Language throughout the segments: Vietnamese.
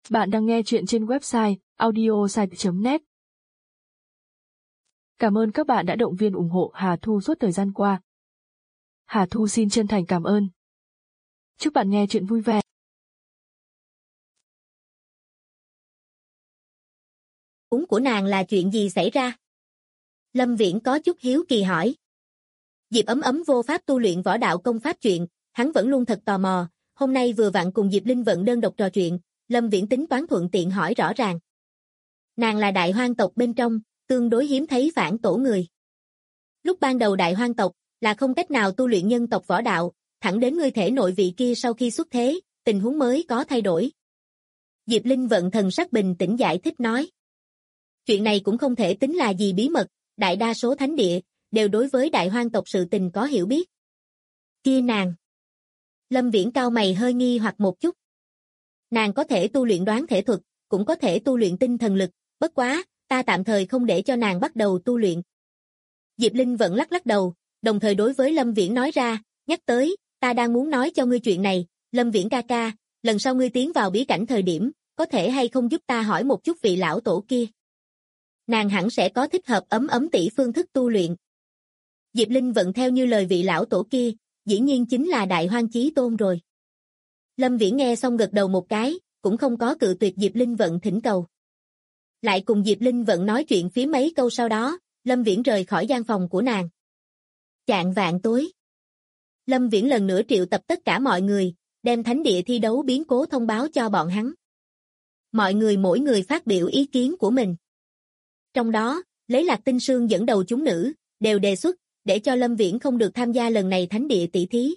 Bạn đang nghe chuyện trên website audiosite.net. Cảm ơn các bạn đã động viên ủng hộ Hà Thu suốt thời gian qua. Hà Thu xin chân thành cảm ơn. Chúc bạn nghe chuyện vui vẻ. Cúng của nàng là chuyện gì xảy ra? Lâm Viễn có chút hiếu kỳ hỏi. Diệp Ấm Ấm vô pháp tu luyện võ đạo công pháp chuyện, hắn vẫn luôn thật tò mò, hôm nay vừa vặn cùng Diệp Linh Vận đơn độc trò chuyện, Lâm Viễn tính toán thuận tiện hỏi rõ ràng. Nàng là đại hoang tộc bên trong, tương đối hiếm thấy phản tổ người. Lúc ban đầu đại hoang tộc là không cách nào tu luyện nhân tộc võ đạo, thẳng đến ngươi thể nội vị kia sau khi xuất thế, tình huống mới có thay đổi. Diệp Linh Vận thần sắc bình tĩnh giải thích nói. Chuyện này cũng không thể tính là gì bí mật, đại đa số thánh địa đều đối với đại hoang tộc sự tình có hiểu biết. Kia nàng. Lâm Viễn cau mày hơi nghi hoặc một chút. Nàng có thể tu luyện đoán thể thuật, cũng có thể tu luyện tinh thần lực, bất quá, ta tạm thời không để cho nàng bắt đầu tu luyện. Diệp Linh vẫn lắc lắc đầu, đồng thời đối với Lâm Viễn nói ra, nhắc tới, ta đang muốn nói cho ngươi chuyện này, Lâm Viễn ca ca, lần sau ngươi tiến vào bí cảnh thời điểm, có thể hay không giúp ta hỏi một chút vị lão tổ kia. Nàng hẳn sẽ có thích hợp Ấm Ấm tỷ phương thức tu luyện. Diệp Linh vận theo như lời vị lão tổ kia, dĩ nhiên chính là Đại Hoang Chí Tôn rồi. Lâm Viễn nghe xong gật đầu một cái, cũng không có cự tuyệt Diệp Linh vận thỉnh cầu. Lại cùng Diệp Linh vận nói chuyện phía mấy câu sau đó, Lâm Viễn rời khỏi gian phòng của nàng. Chạng vạng tối. Lâm Viễn lần nữa triệu tập tất cả mọi người, đem thánh địa thi đấu biến cố thông báo cho bọn hắn. Mọi người mỗi người phát biểu ý kiến của mình. Trong đó, lấy Lạc Tinh Sương dẫn đầu chúng nữ, đều đề xuất, để cho Lâm Viễn không được tham gia lần này thánh địa tỷ thí.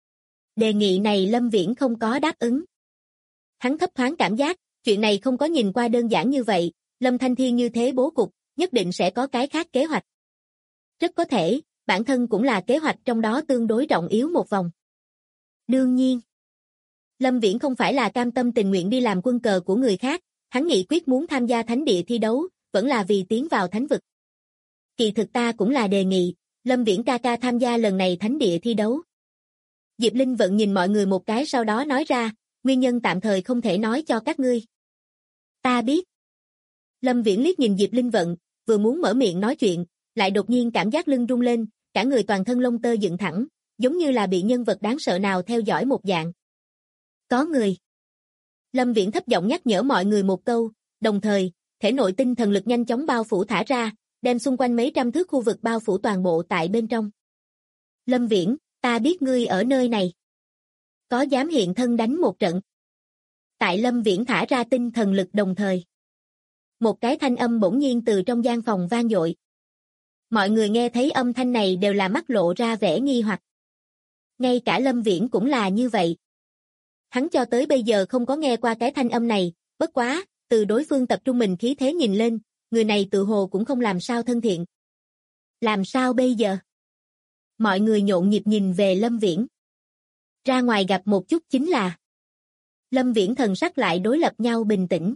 Đề nghị này Lâm Viễn không có đáp ứng. Hắn thấp thoáng cảm giác, chuyện này không có nhìn qua đơn giản như vậy, Lâm Thanh Thiên như thế bố cục, nhất định sẽ có cái khác kế hoạch. Rất có thể, bản thân cũng là kế hoạch trong đó tương đối trọng yếu một vòng. Đương nhiên, Lâm Viễn không phải là cam tâm tình nguyện đi làm quân cờ của người khác, hắn nghị quyết muốn tham gia thánh địa thi đấu, vẫn là vì tiến vào thánh vực. Kỳ thực ta cũng là đề nghị, Lâm Viễn ca ca tham gia lần này thánh địa thi đấu. Diệp Linh vận nhìn mọi người một cái sau đó nói ra, nguyên nhân tạm thời không thể nói cho các ngươi. Ta biết. Lâm Viễn liếc nhìn Diệp Linh vận, vừa muốn mở miệng nói chuyện, lại đột nhiên cảm giác lưng rung lên, cả người toàn thân lông tơ dựng thẳng, giống như là bị nhân vật đáng sợ nào theo dõi một dạng. Có người. Lâm Viễn thấp giọng nhắc nhở mọi người một câu, đồng thời, thể nội tinh thần lực nhanh chóng bao phủ thả ra, đem xung quanh mấy trăm thước khu vực bao phủ toàn bộ tại bên trong. Lâm Viễn, ta biết ngươi ở nơi này. Có dám hiện thân đánh một trận? Tại Lâm Viễn thả ra tinh thần lực đồng thời. Một cái thanh âm bỗng nhiên từ trong gian phòng vang dội. Mọi người nghe thấy âm thanh này đều là mắt lộ ra vẻ nghi hoặc. Ngay cả Lâm Viễn cũng là như vậy. Hắn cho tới bây giờ không có nghe qua cái thanh âm này, bất quá, từ đối phương tập trung mình khí thế nhìn lên, người này tự hồ cũng không làm sao thân thiện. Làm sao bây giờ? Mọi người nhộn nhịp nhìn về Lâm Viễn. Ra ngoài gặp một chút chính là. Lâm Viễn thần sắc lại đối lập nhau bình tĩnh.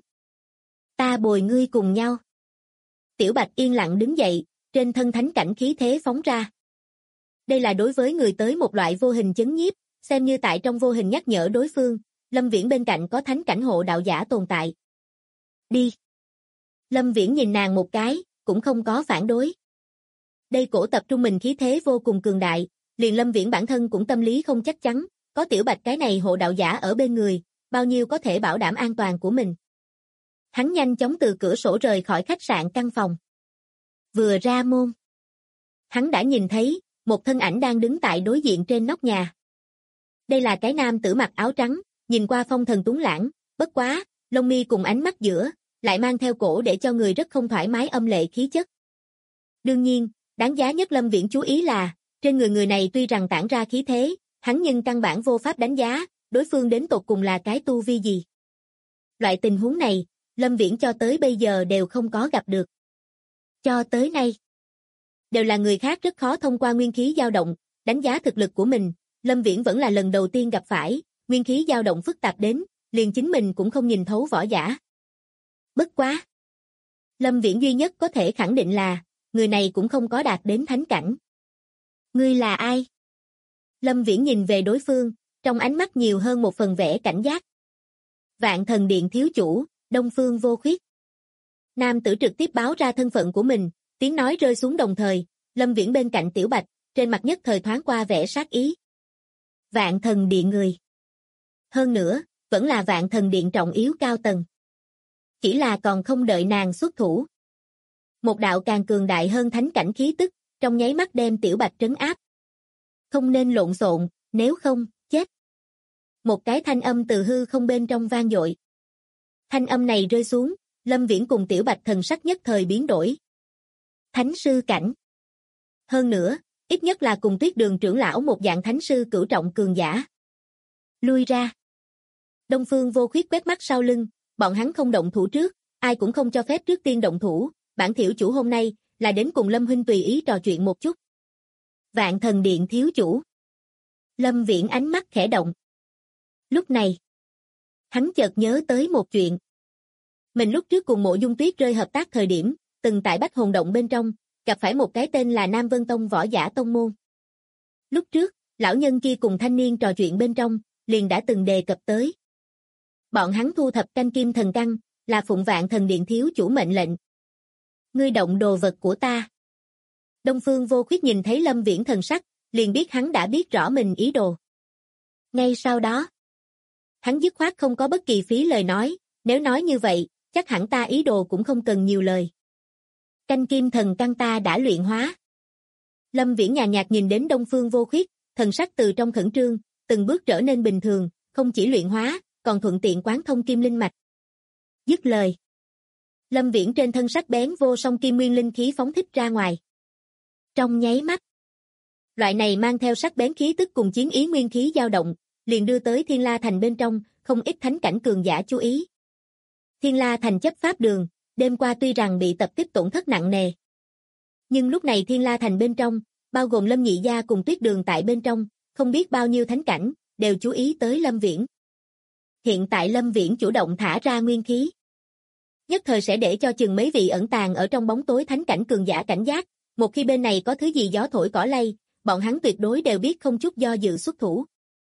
Ta bồi ngươi cùng nhau. Tiểu Bạch yên lặng đứng dậy, trên thân thánh cảnh khí thế phóng ra. Đây là đối với người tới một loại vô hình chấn nhiếp, xem như tại trong vô hình nhắc nhở đối phương, Lâm Viễn bên cạnh có thánh cảnh hộ đạo giả tồn tại. Đi. Lâm Viễn nhìn nàng một cái, cũng không có phản đối. Đây cổ tập trung mình khí thế vô cùng cường đại, liền Lâm Viễn bản thân cũng tâm lý không chắc chắn, có Tiểu Bạch cái này hộ đạo giả ở bên người, bao nhiêu có thể bảo đảm an toàn của mình. Hắn nhanh chóng từ cửa sổ rời khỏi khách sạn căn phòng. Vừa ra môn, hắn đã nhìn thấy, một thân ảnh đang đứng tại đối diện trên nóc nhà. Đây là cái nam tử mặc áo trắng, nhìn qua phong thần tuấn lãng, bất quá, lông mi cùng ánh mắt giữa, lại mang theo cổ để cho người rất không thoải mái âm lệ khí chất. Đương nhiên, đáng giá nhất Lâm Viễn chú ý là, trên người người này tuy rằng tản ra khí thế, hắn nhưng căn bản vô pháp đánh giá, đối phương đến tột cùng là cái tu vi gì. Loại tình huống này, Lâm Viễn cho tới bây giờ đều không có gặp được. Cho tới nay, đều là người khác rất khó thông qua nguyên khí dao động, đánh giá thực lực của mình, Lâm Viễn vẫn là lần đầu tiên gặp phải, nguyên khí dao động phức tạp đến, liền chính mình cũng không nhìn thấu võ giả. Bất quá. Lâm Viễn duy nhất có thể khẳng định là, người này cũng không có đạt đến thánh cảnh. Ngươi là ai? Lâm Viễn nhìn về đối phương, trong ánh mắt nhiều hơn một phần vẻ cảnh giác. Vạn Thần Điện thiếu chủ, Đông Phương Vô Khuyết. Nam tử trực tiếp báo ra thân phận của mình, tiếng nói rơi xuống đồng thời, Lâm Viễn bên cạnh Tiểu Bạch, trên mặt nhất thời thoáng qua vẻ sát ý. Vạn Thần Điện người. Hơn nữa, vẫn là Vạn Thần Điện trọng yếu cao tầng. Chỉ là còn không đợi nàng xuất thủ. Một đạo càng cường đại hơn thánh cảnh khí tức, trong nháy mắt đem Tiểu Bạch trấn áp. Không nên lộn xộn, nếu không, chết. Một cái thanh âm từ hư không bên trong vang dội. Thanh âm này rơi xuống, Lâm Viễn cùng Tiểu Bạch thần sắc nhất thời biến đổi. Thánh sư cảnh. Hơn nữa, ít nhất là cùng Tuyết Đường trưởng lão một dạng thánh sư cửu trọng cường giả. Lui ra. Đông Phương Vô Khuyết quét mắt sau lưng, bọn hắn không động thủ trước, ai cũng không cho phép trước tiên động thủ, bản thiếu chủ hôm nay là đến cùng Lâm huynh tùy ý trò chuyện một chút. Vạn Thần Điện thiếu chủ. Lâm Viễn ánh mắt khẽ động. Lúc này, hắn chợt nhớ tới một chuyện. Mình lúc trước cùng Mộ Dung Tuyết rơi hợp tác thời điểm, từng tại Bách Hồn Động bên trong, gặp phải một cái tên là Nam Vân Tông võ giả tông môn. Lúc trước, lão nhân kia cùng thanh niên trò chuyện bên trong, liền đã từng đề cập tới. Bọn hắn thu thập canh kim thần căn, là phụng Vạn Thần Điện thiếu chủ mệnh lệnh. Ngươi động đồ vật của ta. Đông Phương Vô Khuyết nhìn thấy Lâm Viễn thần sắc, liền biết hắn đã biết rõ mình ý đồ. Ngay sau đó, hắn dứt khoát không có bất kỳ phí lời nói, nếu nói như vậy, chắc hẳn ta ý đồ cũng không cần nhiều lời. Canh kim thần căn ta đã luyện hóa. Lâm Viễn nhàn nhạt nhìn đến Đông Phương Vô Khuyết, thần sắc từ trong khẩn trương, từng bước trở nên bình thường, không chỉ luyện hóa, còn thuận tiện quán thông kim linh mạch. Dứt lời. Lâm Viễn trên thân sắc bén vô song kim nguyên linh khí phóng thích ra ngoài. Trong nháy mắt, loại này mang theo sắc bén khí tức cùng chiến ý nguyên khí dao động, liền đưa tới Thiên La Thành bên trong, không ít thánh cảnh cường giả chú ý. Thiên La Thành chấp pháp đường, đêm qua tuy rằng bị tập kích tổn thất nặng nề. Nhưng lúc này Thiên La Thành bên trong, bao gồm Lâm Nhị Gia cùng Tuyết Đường tại bên trong, không biết bao nhiêu thánh cảnh, đều chú ý tới Lâm Viễn. Hiện tại Lâm Viễn chủ động thả ra nguyên khí. Nhất thời sẽ để cho chừng mấy vị ẩn tàng ở trong bóng tối thánh cảnh cường giả cảnh giác, một khi bên này có thứ gì gió thổi cỏ lay, bọn hắn tuyệt đối đều biết không chút do dự xuất thủ.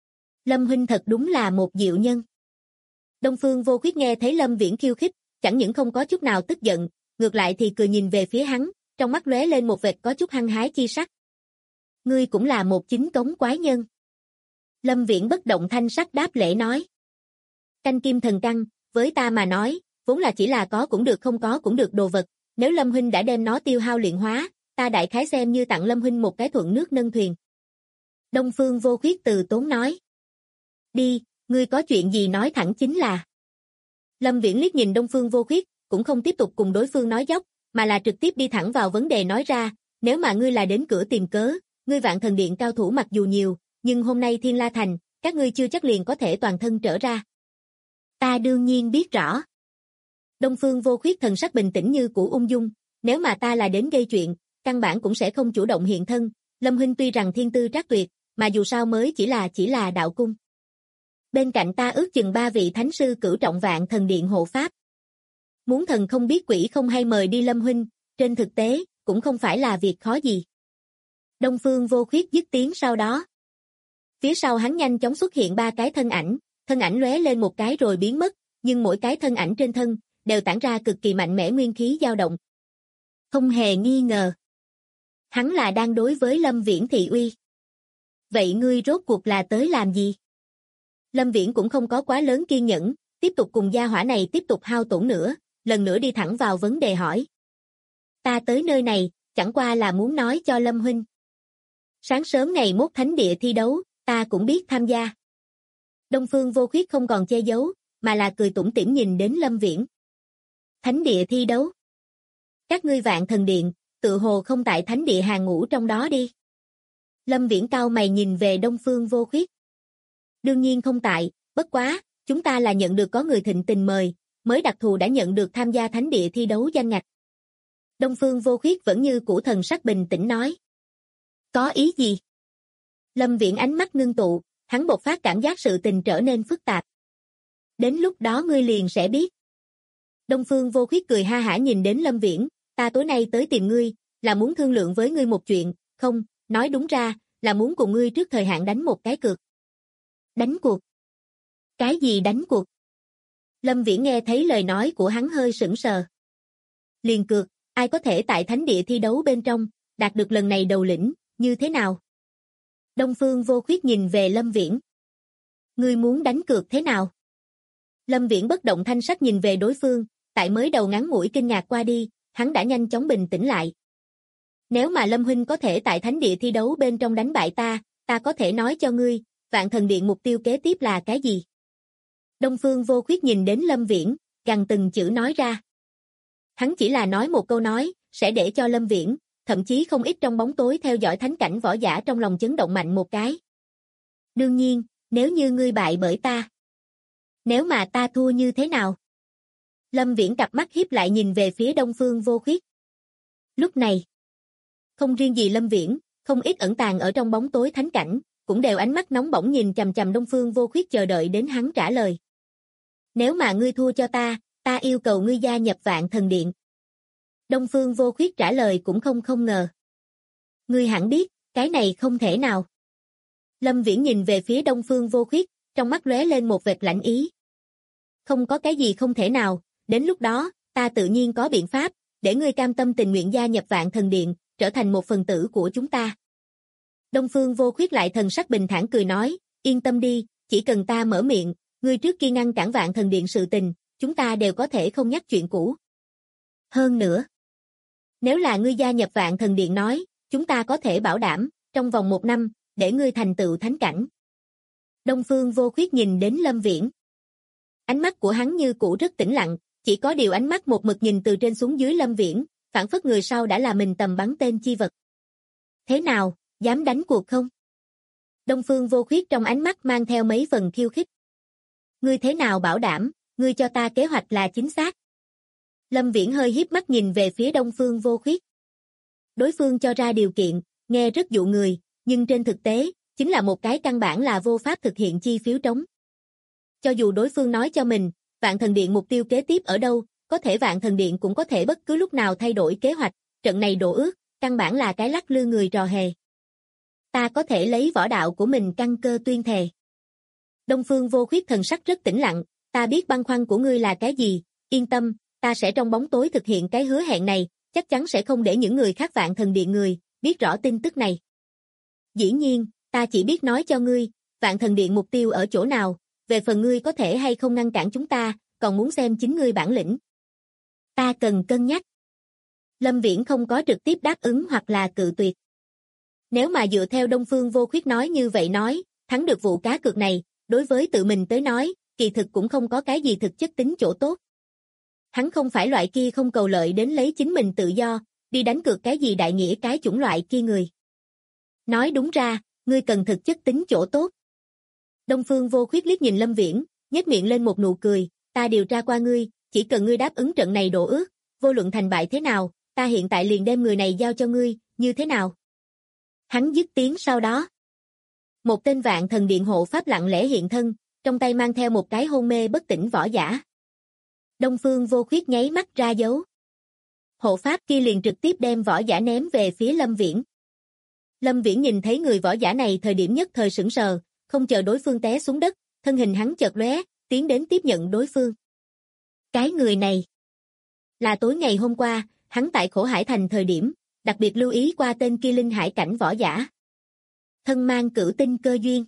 Lâm huynh thật đúng là một diệu nhân. Đông Phương Vô Khuyết nghe thấy Lâm Viễn khiêu khích, chẳng những không có chút nào tức giận, ngược lại thì cười nhìn về phía hắn, trong mắt lóe lên một vệt có chút hăng hái chi sắc. Ngươi cũng là một chính cống quái nhân. Lâm Viễn bất động thanh sắc đáp lễ nói. Canh kim thần căn, với ta mà nói, vốn là chỉ là có cũng được không có cũng được đồ vật, nếu Lâm huynh đã đem nó tiêu hao luyện hóa, ta đại khái xem như tặng Lâm huynh một cái thuận nước nâng thuyền. Đông Phương Vô Khuyết từ tốn nói. Đi, ngươi có chuyện gì nói thẳng chính là. Lâm Viễn liếc nhìn Đông Phương Vô Khuyết, cũng không tiếp tục cùng đối phương nói dóc, mà là trực tiếp đi thẳng vào vấn đề nói ra, nếu mà ngươi là đến cửa tìm cớ, ngươi Vạn Thần Điện cao thủ mặc dù nhiều, nhưng hôm nay Thiên La Thành, các ngươi chưa chắc liền có thể toàn thân trở ra. Ta đương nhiên biết rõ. Đông Phương Vô Khuyết thần sắc bình tĩnh như cũ ung dung, nếu mà ta là đến gây chuyện, căn bản cũng sẽ không chủ động hiện thân, Lâm huynh tuy rằng thiên tư trác tuyệt, mà dù sao mới chỉ là đạo cung. Bên cạnh ta ước chừng 3 vị thánh sư cửu trọng Vạn Thần Điện hộ pháp. Muốn thần không biết quỷ không hay mời đi Lâm huynh, trên thực tế, cũng không phải là việc khó gì. Đông Phương Vô Khuyết dứt tiếng sau đó. Phía sau hắn nhanh chóng xuất hiện 3 cái thân ảnh lóe lên một cái rồi biến mất, nhưng mỗi cái thân ảnh trên thân, đều tản ra cực kỳ mạnh mẽ nguyên khí dao động. Không hề nghi ngờ. Hắn là đang đối với Lâm Viễn thị uy. Vậy ngươi rốt cuộc là tới làm gì? Lâm Viễn cũng không có quá lớn kiên nhẫn, tiếp tục cùng gia hỏa này tiếp tục hao tổn nữa, lần nữa đi thẳng vào vấn đề hỏi. Ta tới nơi này, chẳng qua là muốn nói cho Lâm huynh. Sáng sớm ngày mốt thánh địa thi đấu, ta cũng biết tham gia. Đông Phương Vô Khuyết không còn che giấu, mà là cười tủm tỉm nhìn đến Lâm Viễn. Thánh địa thi đấu. Các ngươi Vạn Thần Điện, tự hồ không tại thánh địa hàng ngũ trong đó đi. Lâm Viễn cau mày nhìn về Đông Phương Vô Khuyết. Đương nhiên không tại, bất quá, chúng ta là nhận được có người thịnh tình mời, mới đặc thù đã nhận được tham gia thánh địa thi đấu danh ngạch. Đông Phương Vô Khuyết vẫn như cũ thần sắc bình tĩnh nói. Có ý gì? Lâm Viễn ánh mắt ngưng tụ, hắn bộc phát cảm giác sự tình trở nên phức tạp. Đến lúc đó ngươi liền sẽ biết. Đông Phương Vô Khuyết cười ha hả nhìn đến Lâm Viễn, ta tối nay tới tìm ngươi, là muốn thương lượng với ngươi một chuyện, không, nói đúng ra, là muốn cùng ngươi trước thời hạn đánh một cái cược. Đánh cuộc? Cái gì đánh cuộc? Lâm Viễn nghe thấy lời nói của hắn hơi sững sờ. Liền cược, ai có thể tại thánh địa thi đấu bên trong, đạt được lần này đầu lĩnh, như thế nào? Đông Phương Vô Khuyết nhìn về Lâm Viễn. Ngươi muốn đánh cược thế nào? Lâm Viễn bất động thanh sắc nhìn về đối phương, tại mới đầu ngắn ngủi kinh ngạc qua đi, hắn đã nhanh chóng bình tĩnh lại. Nếu mà Lâm huynh có thể tại thánh địa thi đấu bên trong đánh bại ta có thể nói cho ngươi, Vạn Thần Điện mục tiêu kế tiếp là cái gì? Đông Phương Vô Khuyết nhìn đến Lâm Viễn, gằn từng chữ nói ra. Hắn chỉ là nói một câu nói, sẽ để cho Lâm Viễn, thậm chí không ít trong bóng tối theo dõi thánh cảnh võ giả trong lòng chấn động mạnh một cái. Đương nhiên, nếu như ngươi bại bởi ta. Nếu mà ta thua như thế nào? Lâm Viễn cặp mắt híp lại nhìn về phía Đông Phương Vô Khuyết. Lúc này, không riêng gì Lâm Viễn, không ít ẩn tàng ở trong bóng tối thánh cảnh, cũng đều ánh mắt nóng bỏng nhìn chằm chằm Đông Phương Vô Khuyết chờ đợi đến hắn trả lời. Nếu mà ngươi thua cho ta yêu cầu ngươi gia nhập Vạn Thần Điện. Đông Phương Vô Khuyết trả lời cũng không ngờ. Ngươi hẳn biết, cái này không thể nào. Lâm Viễn nhìn về phía Đông Phương Vô Khuyết, trong mắt lóe lên một vệt lạnh ý. Không có cái gì không thể nào, đến lúc đó, ta tự nhiên có biện pháp, để ngươi cam tâm tình nguyện gia nhập Vạn Thần Điện, trở thành một phần tử của chúng ta. Đông Phương Vô Khuyết lại thần sắc bình thản cười nói, yên tâm đi, chỉ cần ta mở miệng, ngươi trước kia ngăn cản Vạn Thần Điện sự tình, chúng ta đều có thể không nhắc chuyện cũ. Hơn nữa, nếu là ngươi gia nhập Vạn Thần Điện nói, chúng ta có thể bảo đảm, trong vòng 1 năm, để ngươi thành tựu thánh cảnh. Đông Phương Vô Khuyết nhìn đến Lâm Viễn. Ánh mắt của hắn như cũ rất tĩnh lặng, chỉ có điều ánh mắt một mực nhìn từ trên xuống dưới Lâm Viễn, phảng phất người sau đã là mình tầm bắn tên chi vật. Thế nào, dám đánh cuộc không? Đông Phương Vô Khuyết trong ánh mắt mang theo mấy phần khiêu khích. Ngươi thế nào bảo đảm, ngươi cho ta kế hoạch là chính xác? Lâm Viễn hơi híp mắt nhìn về phía Đông Phương Vô Khuyết. Đối phương cho ra điều kiện, nghe rất dụ người, nhưng trên thực tế, chính là một cái căn bản là vô pháp thực hiện chi phiếu trống. Cho dù đối phương nói cho mình, Vạn Thần Điện mục tiêu kế tiếp ở đâu, có thể Vạn Thần Điện cũng có thể bất cứ lúc nào thay đổi kế hoạch, trận này đổ ước, căn bản là cái lắc lư người trò hề. Ta có thể lấy võ đạo của mình căn cơ tuyên thề. Đông Phương Vô Khuyết thần sắc rất tĩnh lặng, ta biết băn khoăn của ngươi là cái gì, yên tâm, ta sẽ trong bóng tối thực hiện cái hứa hẹn này, chắc chắn sẽ không để những người khác Vạn Thần Điện người biết rõ tin tức này. Dĩ nhiên, ta chỉ biết nói cho ngươi, Vạn Thần Điện mục tiêu ở chỗ nào, về phần ngươi có thể hay không ngăn cản chúng ta, còn muốn xem chính ngươi bản lĩnh. Ta cần cân nhắc. Lâm Viễn không có trực tiếp đáp ứng hoặc là cự tuyệt. Nếu mà dựa theo Đông Phương Vô Khuyết nói như vậy nói, thắng được vụ cá cược này, đối với tự mình tới nói, kỳ thực cũng không có cái gì thực chất tính chỗ tốt. Hắn không phải loại kia không cầu lợi đến lấy chính mình tự do, đi đánh cược cái gì đại nghĩa cái chủng loại kia người. Nói đúng ra, ngươi cần thực chất tính chỗ tốt. Đông Phương Vô Khuyết liếc nhìn Lâm Viễn, nhếch miệng lên một nụ cười, ta điều tra qua ngươi, chỉ cần ngươi đáp ứng trận này đổ ước, vô luận thành bại thế nào, ta hiện tại liền đem người này giao cho ngươi, như thế nào? Hắn dứt tiếng sau đó. Một tên Vạn Thần Điện hộ pháp lặng lẽ hiện thân, trong tay mang theo một cái hôn mê bất tỉnh võ giả. Đông Phương Vô Khuyết nháy mắt ra dấu. Hộ pháp kia liền trực tiếp đem võ giả ném về phía Lâm Viễn. Lâm Viễn nhìn thấy người võ giả này thời điểm nhất thời sững sờ, không chờ đối phương té xuống đất, thân hình hắn chợt lóe, tiến đến tiếp nhận đối phương. Cái người này là tối ngày hôm qua, hắn tại Khổ Hải Thành thời điểm, đặc biệt lưu ý qua tên kia linh hải cảnh võ giả. Thân mang cửu tinh cơ duyên.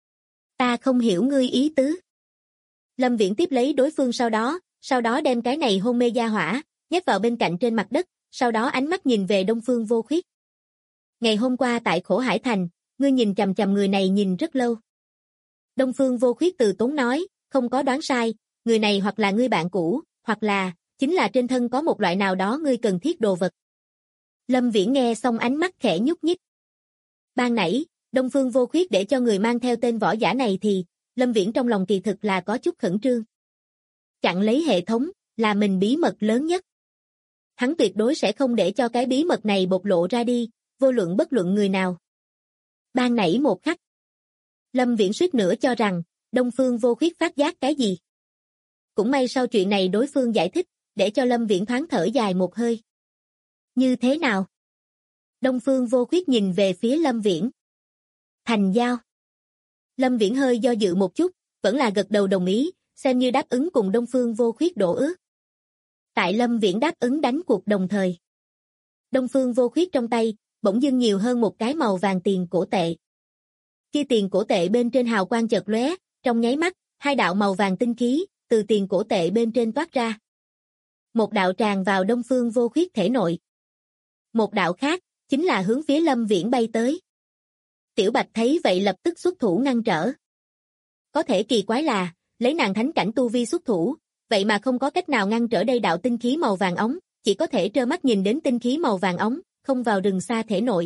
Ta không hiểu ngươi ý tứ. Lâm Viễn tiếp lấy đối phương sau đó đem cái này hôn mê gia hỏa, nhét vào bên cạnh trên mặt đất, sau đó ánh mắt nhìn về Đông Phương Vô Khuyết. Ngày hôm qua tại Khổ Hải Thành, ngươi nhìn chằm chằm người này nhìn rất lâu. Đông Phương Vô Khuyết từ tốn nói, không có đoán sai, người này hoặc là ngươi bạn cũ, hoặc là, chính là trên thân có một loại nào đó ngươi cần thiết đồ vật. Lâm Viễn nghe xong ánh mắt khẽ nhúc nhích. Ban nãy, Đông Phương Vô Khuyết để cho người mang theo tên võ giả này thì, Lâm Viễn trong lòng kỳ thực là có chút khẩn trương. Chặn lấy hệ thống, là mình bí mật lớn nhất. Hắn tuyệt đối sẽ không để cho cái bí mật này bộc lộ ra đi, vô luận bất luận người nào. Ban nãy một khắc, Lâm Viễn suýt nữa cho rằng, Đông Phương Vô Khuyết phát giác cái gì. Cũng may sau chuyện này đối phương giải thích, để cho Lâm Viễn thoáng thở dài một hơi. Như thế nào? Đông Phương Vô Khuyết nhìn về phía Lâm Viễn. Thành giao. Lâm Viễn hơi do dự một chút, vẫn là gật đầu đồng ý, xem như đáp ứng cùng Đông Phương Vô Khuyết đổ ước. Tại Lâm Viễn đáp ứng đánh cuộc đồng thời, Đông Phương Vô Khuyết trong tay bỗng dưng nhiều hơn một cái màu vàng tiền cổ tệ. Kia tiền cổ tệ bên trên hào quang chợt lóe, trong nháy mắt, hai đạo màu vàng tinh khí từ tiền cổ tệ bên trên toát ra. Một đạo tràn vào Đông Phương Vô Khuyết thể nội. Một đạo khác chính là hướng phía Lâm Viễn bay tới. Tiểu Bạch thấy vậy lập tức xuất thủ ngăn trở. Có thể kỳ quái là, lấy nàng thánh cảnh tu vi xuất thủ, vậy mà không có cách nào ngăn trở đây đạo tinh khí màu vàng óng, chỉ có thể trơ mắt nhìn đến tinh khí màu vàng óng, không vào rừng xa thể nội.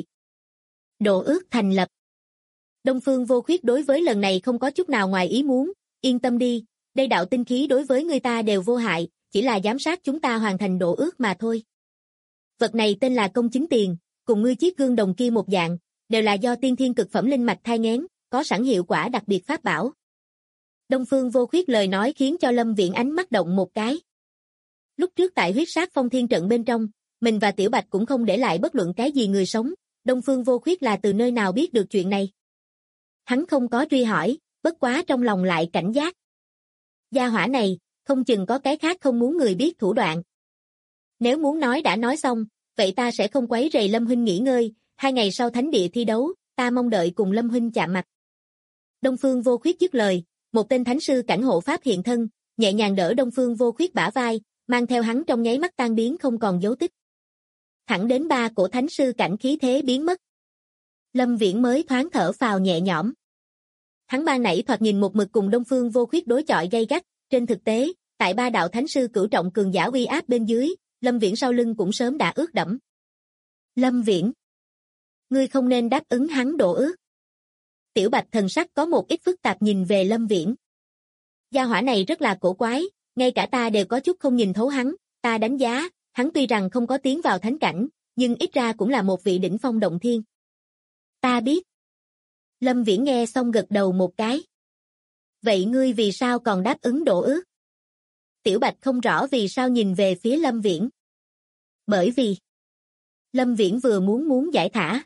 Đồ ước thành lập. Đông Phương Vô Khuyết đối với lần này không có chút nào ngoài ý muốn, yên tâm đi, đây đạo tinh khí đối với người ta đều vô hại, chỉ là giám sát chúng ta hoàn thành đồ ước mà thôi. Vật này tên là công chính tiền, cùng ngươi chiếc gương đồng kia một dạng, đều là do tiên thiên cực phẩm linh mạch thai nghén, có sẵn hiệu quả đặc biệt pháp bảo. Đông Phương Vô Khuyết lời nói khiến cho Lâm Viễn ánh mắt động một cái. Lúc trước tại huyết sát phong thiên trận bên trong, mình và Tiểu Bạch cũng không để lại bất luận cái gì người sống, Đông Phương Vô Khuyết là từ nơi nào biết được chuyện này. Hắn không có truy hỏi, bất quá trong lòng lại cảnh giác. Gia hỏa này, không chừng có cái khác không muốn người biết thủ đoạn. Nếu muốn nói đã nói xong, vậy ta sẽ không quấy rầy Lâm huynh nghỉ ngơi, 2 ngày sau thánh địa thi đấu, ta mong đợi cùng Lâm huynh chạm mặt. Đông Phương Vô Khuyết dứt lời, một tên thánh sư cảnh hộ pháp hiện thân, nhẹ nhàng đỡ Đông Phương Vô Khuyết bả vai, mang theo hắn trong nháy mắt tan biến không còn dấu tích. Thẳng đến 3 cổ thánh sư cảnh khí thế biến mất. Lâm Viễn mới thoáng thở phào nhẹ nhõm. Hắn ban nãy thoạt nhìn một mực cùng Đông Phương Vô Khuyết đối chọi gay gắt, trên thực tế, tại 3 đạo thánh sư cửu trọng cường giả uy áp bên dưới, Lâm Viễn sau lưng cũng sớm đã ướt đẫm. Lâm Viễn, ngươi không nên đáp ứng hắn đổ ước. Tiểu Bạch thần sắc có một ít phức tạp nhìn về Lâm Viễn. Gia hỏa này rất là cổ quái, ngay cả ta đều có chút không nhìn thấu hắn, ta đánh giá, hắn tuy rằng không có tiến vào thánh cảnh, nhưng ít ra cũng là một vị đỉnh phong động thiên. Ta biết. Lâm Viễn nghe xong gật đầu một cái. Vậy ngươi vì sao còn đáp ứng đổ ước? Tiểu Bạch không rõ vì sao nhìn về phía Lâm Viễn. Bởi vì Lâm Viễn vừa muốn giải thả.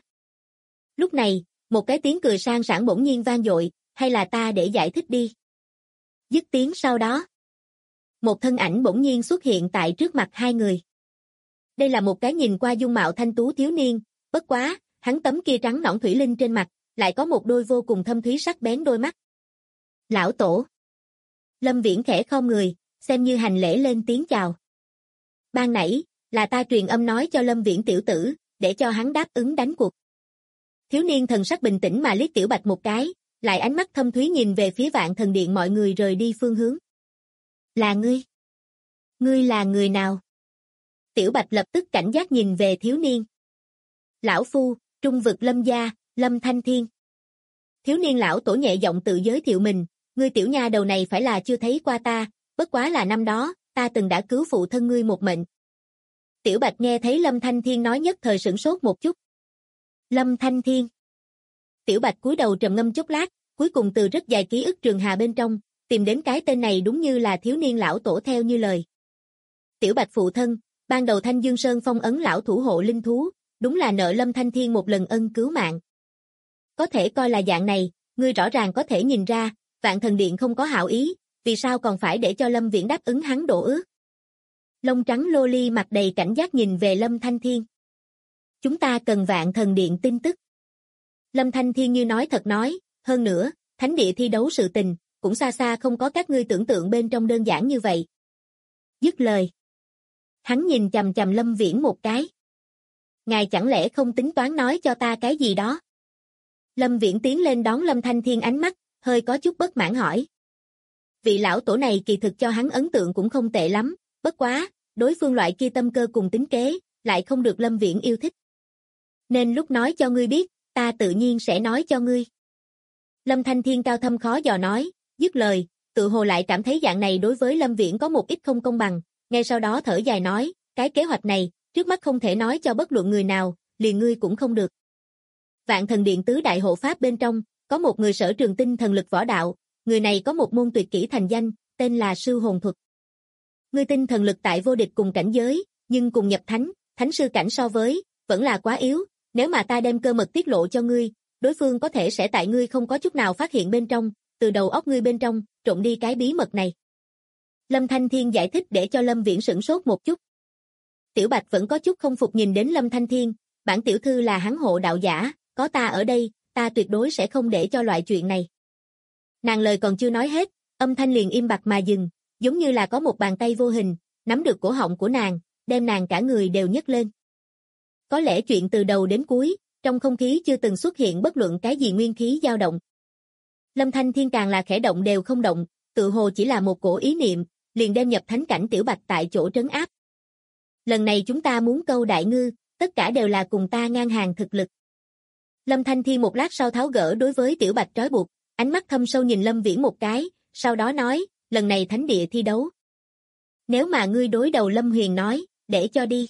Lúc này, một cái tiếng cười sang sảng bỗng nhiên vang dội, hay là ta để giải thích đi. Dứt tiếng sau đó, một thân ảnh bỗng nhiên xuất hiện tại trước mặt hai người. Đây là một cái nhìn qua dung mạo thanh tú thiếu niên, bất quá, hắn tấm kia trắng nõn thủy linh trên mặt, lại có một đôi vô cùng thâm thúy sắc bén đôi mắt. Lão tổ. Lâm Viễn khẽ khom người, xem như hành lễ lên tiếng chào. Ban nãy, là ta truyền âm nói cho Lâm Viễn tiểu tử, để cho hắn đáp ứng đánh cuộc. Thiếu niên thần sắc bình tĩnh mà liếc Tiểu Bạch một cái, lại ánh mắt thâm thúy nhìn về phía Vạn Thần Điện mọi người rời đi phương hướng. Là ngươi? Ngươi là người nào? Tiểu Bạch lập tức cảnh giác nhìn về thiếu niên. Lão phu, trung vực Lâm gia, Lâm Thanh Thiên. Thiếu niên lão tổ nhẹ giọng tự giới thiệu mình, ngươi tiểu nha đầu này phải là chưa thấy qua ta, bất quá là năm đó, ta từng đã cứu phụ thân ngươi một mệnh. Tiểu Bạch nghe thấy Lâm Thanh Thiên nói nhất thời sửng sốt một chút. Lâm Thanh Thiên. Tiểu Bạch cúi đầu trầm ngâm chốc lát, cuối cùng từ rất dài ký ức trường hà bên trong, tìm đến cái tên này đúng như là thiếu niên lão tổ theo như lời. Tiểu Bạch phụ thân, ban đầu Thanh Dương Sơn phong ấn lão thủ hộ linh thú, đúng là nợ Lâm Thanh Thiên một lần ân cứu mạng. Có thể coi là dạng này, ngươi rõ ràng có thể nhìn ra, Vạn Thần Điện không có hảo ý, vì sao còn phải để cho Lâm Viễn đáp ứng hắn đổ ước. Lông trắng lô ly mặt đầy cảnh giác nhìn về Lâm Thanh Thiên. Chúng ta cần Vạn Thần Điện tin tức. Lâm Thanh Thiên như nói thật nói, hơn nữa, thánh địa thi đấu sự tình, cũng xa xa không có các ngươi tưởng tượng bên trong đơn giản như vậy. Dứt lời. Hắn nhìn chằm chằm Lâm Viễn một cái. Ngài chẳng lẽ không tính toán nói cho ta cái gì đó? Lâm Viễn tiến lên đón Lâm Thanh Thiên ánh mắt, hơi có chút bất mãn hỏi. Vị lão tổ này kỳ thực cho hắn ấn tượng cũng không tệ lắm, bất quá, đối phương loại kia tâm cơ cùng tính kế, lại không được Lâm Viễn yêu thích. Nên lúc nói cho ngươi biết, ta tự nhiên sẽ nói cho ngươi. Lâm Thanh Thiên cao thâm khó dò nói, dứt lời, tự hồ lại cảm thấy dạng này đối với Lâm Viễn có một ít không công bằng, ngay sau đó thở dài nói, cái kế hoạch này, trước mắt không thể nói cho bất luận người nào, liền ngươi cũng không được. Vạn Thần Điện tứ đại hộ pháp bên trong, có một người sở trường tinh thần lực võ đạo, người này có một môn tuyệt kỹ thành danh, tên là Sư Hồn Thuật. Ngươi tinh thần lực tại vô địch cùng cảnh giới, nhưng cùng nhập thánh sư cảnh so với, vẫn là quá yếu, nếu mà ta đem cơ mật tiết lộ cho ngươi, đối phương có thể sẽ tại ngươi không có chút nào phát hiện bên trong, từ đầu óc ngươi bên trong, trộn đi cái bí mật này. Lâm Thanh Thiên giải thích để cho Lâm Viễn sửng sốt một chút. Tiểu Bạch vẫn có chút không phục nhìn đến Lâm Thanh Thiên, bản tiểu thư là hắn hộ đạo giả, có ta ở đây, ta tuyệt đối sẽ không để cho loại chuyện này. Nàng lời còn chưa nói hết, âm thanh liền im bặt mà dừng, giống như là có một bàn tay vô hình, nắm được cổ họng của nàng, đem nàng cả người đều nhấc lên. Có lẽ chuyện từ đầu đến cuối, trong không khí chưa từng xuất hiện bất luận cái gì nguyên khí dao động. Lâm Thanh Thiên càng là khẽ động đều không động, tự hồ chỉ là một cổ ý niệm, liền đem nhập thánh cảnh Tiểu Bạch tại chỗ trấn áp. Lần này chúng ta muốn câu đại ngư, tất cả đều là cùng ta ngang hàng thực lực. Lâm Thanh Thiên một lát sau tháo gỡ đối với Tiểu Bạch trói buộc, ánh mắt thâm sâu nhìn Lâm Viễn một cái, sau đó nói, lần này thánh địa thi đấu. Nếu mà ngươi đối đầu Lâm Huyền nói, để cho đi.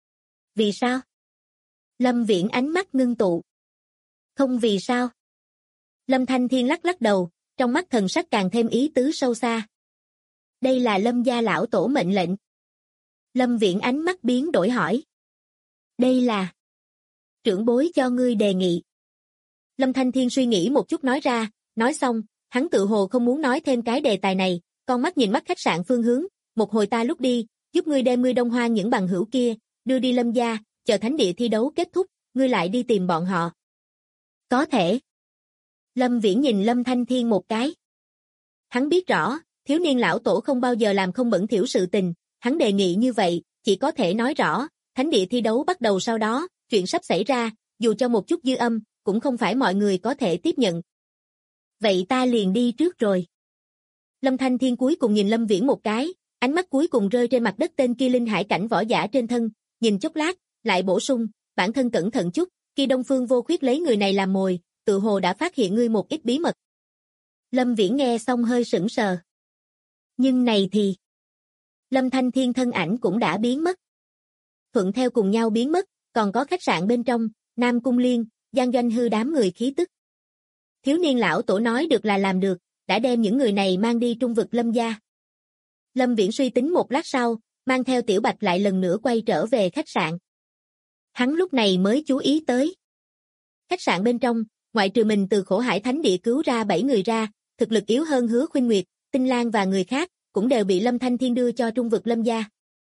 Vì sao? Lâm Viễn ánh mắt ngưng tụ. Không vì sao? Lâm Thanh Thiên lắc lắc đầu, trong mắt thần sắc càng thêm ý tứ sâu xa. Đây là Lâm gia lão tổ mệnh lệnh. Lâm Viễn ánh mắt biến đổi hỏi. Đây là trưởng bối cho ngươi đề nghị. Lâm Thanh Thiên suy nghĩ một chút nói ra, nói xong, hắn tự hồ không muốn nói thêm cái đề tài này, con mắt nhìn mắt khách sạn phương hướng, một hồi ta lúc đi, giúp ngươi đem ngươi Đông Hoang những bằng hữu kia, đưa đi Lâm gia, chờ thánh địa thi đấu kết thúc, ngươi lại đi tìm bọn họ. Có thể. Lâm Viễn nhìn Lâm Thanh Thiên một cái. Hắn biết rõ, thiếu niên lão tổ không bao giờ làm không bẩn thỉu sự tình, hắn đề nghị như vậy, chỉ có thể nói rõ, thánh địa thi đấu bắt đầu sau đó, chuyện sắp xảy ra, dù cho một chút dư âm, cũng không phải mọi người có thể tiếp nhận. Vậy ta liền đi trước rồi. Lâm Thanh Thiên cuối cùng nhìn Lâm Viễn một cái, ánh mắt cuối cùng rơi trên mặt đất tên kia linh hải cảnh võ giả trên thân, nhìn chốc lát, lại bổ sung, bản thân cẩn thận chút, khi Đông Phương Vô Khuyết lấy người này làm mồi, tự hồ đã phát hiện ngươi một ít bí mật. Lâm Viễn nghe xong hơi sững sờ. Nhưng này thì... Lâm Thanh Thiên thân ảnh cũng đã biến mất. Thuận theo cùng nhau biến mất, còn có khách sạn bên trong, Nam Cung Liên, Giang Doanh Hư đám người khí tức. Thiếu niên lão tổ nói được là làm được, đã đem những người này mang đi trung vực Lâm gia. Lâm Viễn suy tính một lát sau, mang theo Tiểu Bạch lại lần nữa quay trở về khách sạn. Hắn lúc này mới chú ý tới. Khách sạn bên trong, ngoại trừ mình từ Khổ Hải Thánh Địa cứu ra 7 người ra, thực lực yếu hơn Hứa Khuynh Nguyệt, Tinh Lan và người khác, cũng đều bị Lâm Thanh Thiên đưa cho trung vực Lâm gia.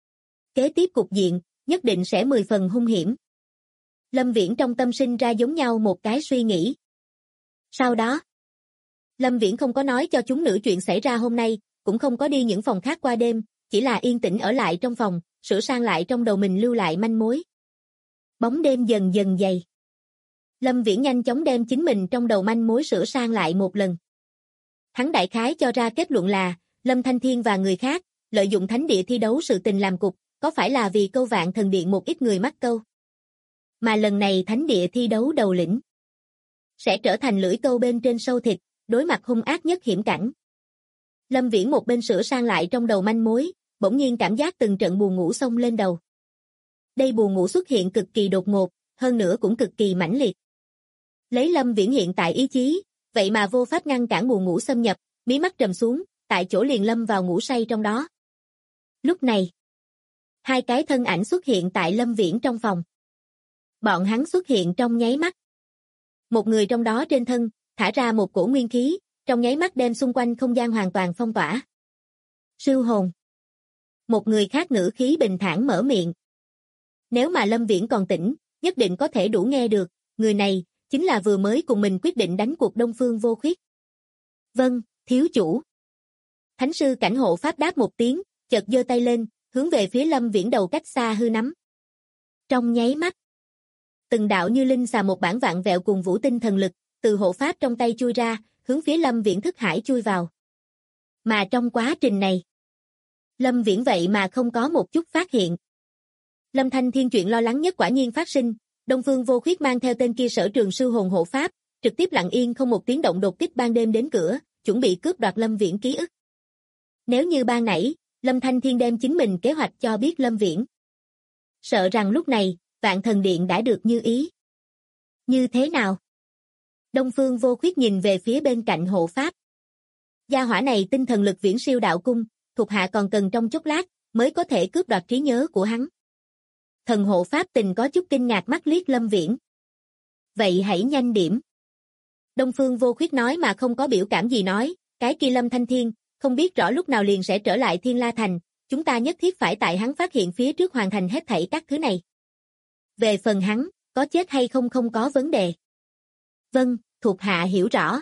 Kế tiếp cục diện, nhất định sẽ 10 phần hung hiểm. Lâm Viễn trong tâm sinh ra giống nhau một cái suy nghĩ. Sau đó, Lâm Viễn không có nói cho chúng nữ chuyện xảy ra hôm nay, cũng không có đi những phòng khác qua đêm, chỉ là yên tĩnh ở lại trong phòng, sửa sang lại trong đầu mình lưu lại manh mối. Bóng đêm dần dần dày. Lâm Viễn nhanh chóng đem chính mình trong đầu manh mối sửa sang lại một lần. Hắn đại khái cho ra kết luận là, Lâm Thanh Thiên và người khác, lợi dụng thánh địa thi đấu sự tình làm cục, có phải là vì câu Vạn Thần Điện một ít người mắc câu. Mà lần này thánh địa thi đấu đầu lĩnh, sẽ trở thành lưỡi câu bên trên sâu thịt, đối mặt hung ác nhất hiểm cảnh. Lâm Viễn một bên sửa sang lại trong đầu manh mối, bỗng nhiên cảm giác từng trận buồn ngủ xông lên đầu. Đây buồn ngủ xuất hiện cực kỳ đột ngột, hơn nữa cũng cực kỳ mãnh liệt. Lấy Lâm Viễn hiện tại ý chí, vậy mà vô pháp ngăn cản buồn ngủ xâm nhập, mí mắt trầm xuống, tại chỗ liền lâm vào ngủ say trong đó. Lúc này, hai cái thân ảnh xuất hiện tại Lâm Viễn trong phòng. Bọn hắn xuất hiện trong nháy mắt. Một người trong đó trên thân, thả ra một cổ nguyên khí, trong nháy mắt đem xung quanh không gian hoàn toàn phong tỏa. Sư hồn. Một người khác ngữ khí bình thản mở miệng. Nếu mà Lâm Viễn còn tỉnh, nhất định có thể đủ nghe được, người này, chính là vừa mới cùng mình quyết định đánh cuộc Đông Phương Vô Khuyết. Vâng, thiếu chủ. Thánh sư cảnh hộ pháp đáp một tiếng, chợt giơ tay lên, hướng về phía Lâm Viễn đầu cách xa hư nắm. Trong nháy mắt, từng đạo như linh xà một bản vạn vẹo cùng vũ tinh thần lực, từ hộ pháp trong tay chui ra, hướng phía Lâm Viễn thức hải chui vào. Mà trong quá trình này, Lâm Viễn vậy mà không có một chút phát hiện. Lâm Thanh Thiên chuyện lo lắng nhất quả nhiên phát sinh, Đông Phương Vô Khuyết mang theo tên kia Sở Trường Sư Hồn hộ pháp, trực tiếp lặng yên không một tiếng động đột kích ban đêm đến cửa, chuẩn bị cướp đoạt Lâm Viễn ký ức. Nếu như ban nãy, Lâm Thanh Thiên đem chính mình kế hoạch cho biết Lâm Viễn, sợ rằng lúc này, Vạn Thần Điện đã được như ý. Như thế nào? Đông Phương Vô Khuyết nhìn về phía bên cạnh hộ pháp. Gia hỏa này tinh thần lực viễn siêu đạo cung, thuộc hạ còn cần trong chốc lát, mới có thể cướp đoạt trí nhớ của hắn. Thần hộ pháp tình có chút kinh ngạc mắt liếc Lâm Viễn. Vậy hãy nhanh điểm. Đông Phương Vô Khuyết nói mà không có biểu cảm gì nói, cái kia Lâm Thanh Thiên, không biết rõ lúc nào liền sẽ trở lại Thiên La Thành, chúng ta nhất thiết phải tại hắn phát hiện phía trước hoàn thành hết thảy các thứ này. Về phần hắn, có chết hay không không có vấn đề. Vâng, thuộc hạ hiểu rõ.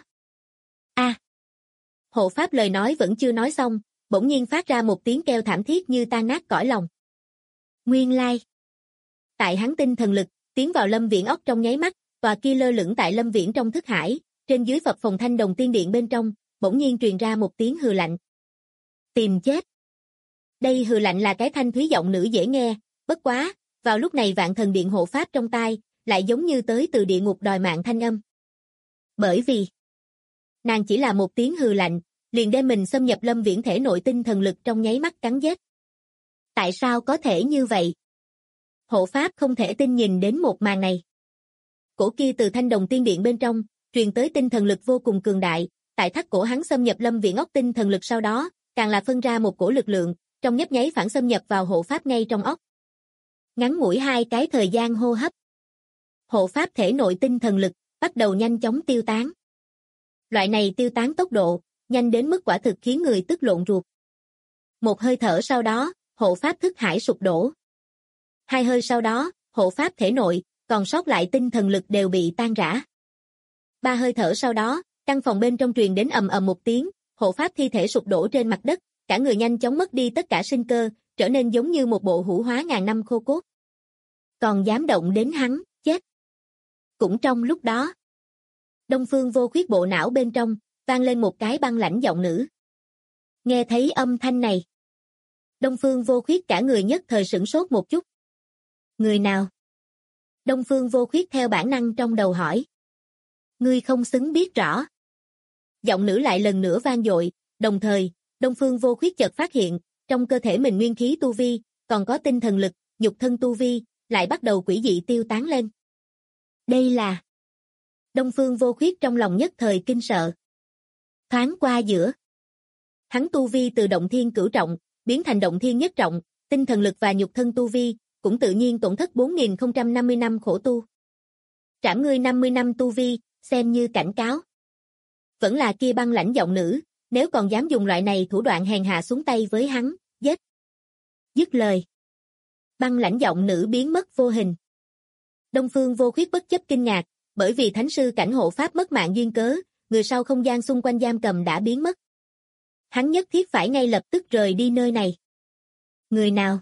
Hộ pháp lời nói vẫn chưa nói xong, bỗng nhiên phát ra một tiếng kêu thảm thiết như tan nát cõi lòng. Nguyên lai. Tại hắn tinh thần lực, tiến vào Lâm Viễn óc trong nháy mắt, tòa kia lơ lửng tại Lâm Viễn trong thức hải, trên dưới phập phồng thanh đồng tiên điện bên trong, bỗng nhiên truyền ra một tiếng hừ lạnh. Tìm chết. Đây hừ lạnh là cái thanh thúy giọng nữ dễ nghe, bất quá, vào lúc này Vạn Thần Điện hộ pháp trong tai, lại giống như tới từ địa ngục đòi mạng thanh âm. Bởi vì, nàng chỉ là một tiếng hừ lạnh, liền đem mình xâm nhập Lâm Viễn thể nội tinh thần lực trong nháy mắt cắn giết. Tại sao có thể như vậy? Hộ pháp không thể tin nhìn đến một màn này. Cổ kia từ thanh đồng tiên điện bên trong, truyền tới tinh thần lực vô cùng cường đại, tại thắt cổ hắn xâm nhập Lâm Viễn óc tinh thần lực sau đó, càng là phân ra một cổ lực lượng, trong nhấp nháy phản xâm nhập vào hộ pháp ngay trong óc. Ngắn ngủi 2 cái thời gian hô hấp. Hộ pháp thể nội tinh thần lực, bắt đầu nhanh chóng tiêu tán. Loại này tiêu tán tốc độ, nhanh đến mức quả thực khiến người tức lộn ruột. Một hơi thở sau đó, hộ pháp thức hải sụp đổ. 2 hơi sau đó, hộ pháp thể nội, còn sót lại tinh thần lực đều bị tan rã. 3 hơi thở sau đó, căn phòng bên trong truyền đến ầm ầm một tiếng, hộ pháp thi thể sụp đổ trên mặt đất, cả người nhanh chóng mất đi tất cả sinh cơ, trở nên giống như một bộ hủ hóa ngàn năm khô cốt. Còn dám động đến hắn, chết. Cũng trong lúc đó, Đông Phương Vô Khuyết bộ não bên trong, vang lên một cái băng lãnh giọng nữ. Nghe thấy âm thanh này, Đông Phương Vô Khuyết cả người nhất thời sửng sốt một chút. Người nào? Đông Phương Vô Khuyết theo bản năng trong đầu hỏi. Ngươi không xứng biết rõ. Giọng nữ lại lần nữa vang dội, đồng thời, Đông Phương Vô Khuyết chợt phát hiện, trong cơ thể mình nguyên khí tu vi, còn có tinh thần lực, nhục thân tu vi, lại bắt đầu quỷ dị tiêu tán lên. Đây là... Đông Phương Vô Khuyết trong lòng nhất thời kinh sợ. Thoáng qua giữa. Hắn tu vi từ động thiên cửu trọng, biến thành động thiên nhất trọng, tinh thần lực và nhục thân tu vi, cũng tự nhiên tổn thất 4050 năm khổ tu. Trảm ngươi 50 năm tu vi, xem như cảnh cáo. Vẫn là kia băng lãnh giọng nữ, nếu còn dám dùng loại này thủ đoạn hèn hạ xuống tay với hắn, giết. Dứt lời. Băng lãnh giọng nữ biến mất vô hình. Đông Phương Vô Khuyết bất chấp kinh ngạc, bởi vì thánh sư cảnh hộ pháp mất mạng duyên cớ, người sau không gian xung quanh giam cầm đã biến mất. Hắn nhất thiết phải ngay lập tức rời đi nơi này. Người nào?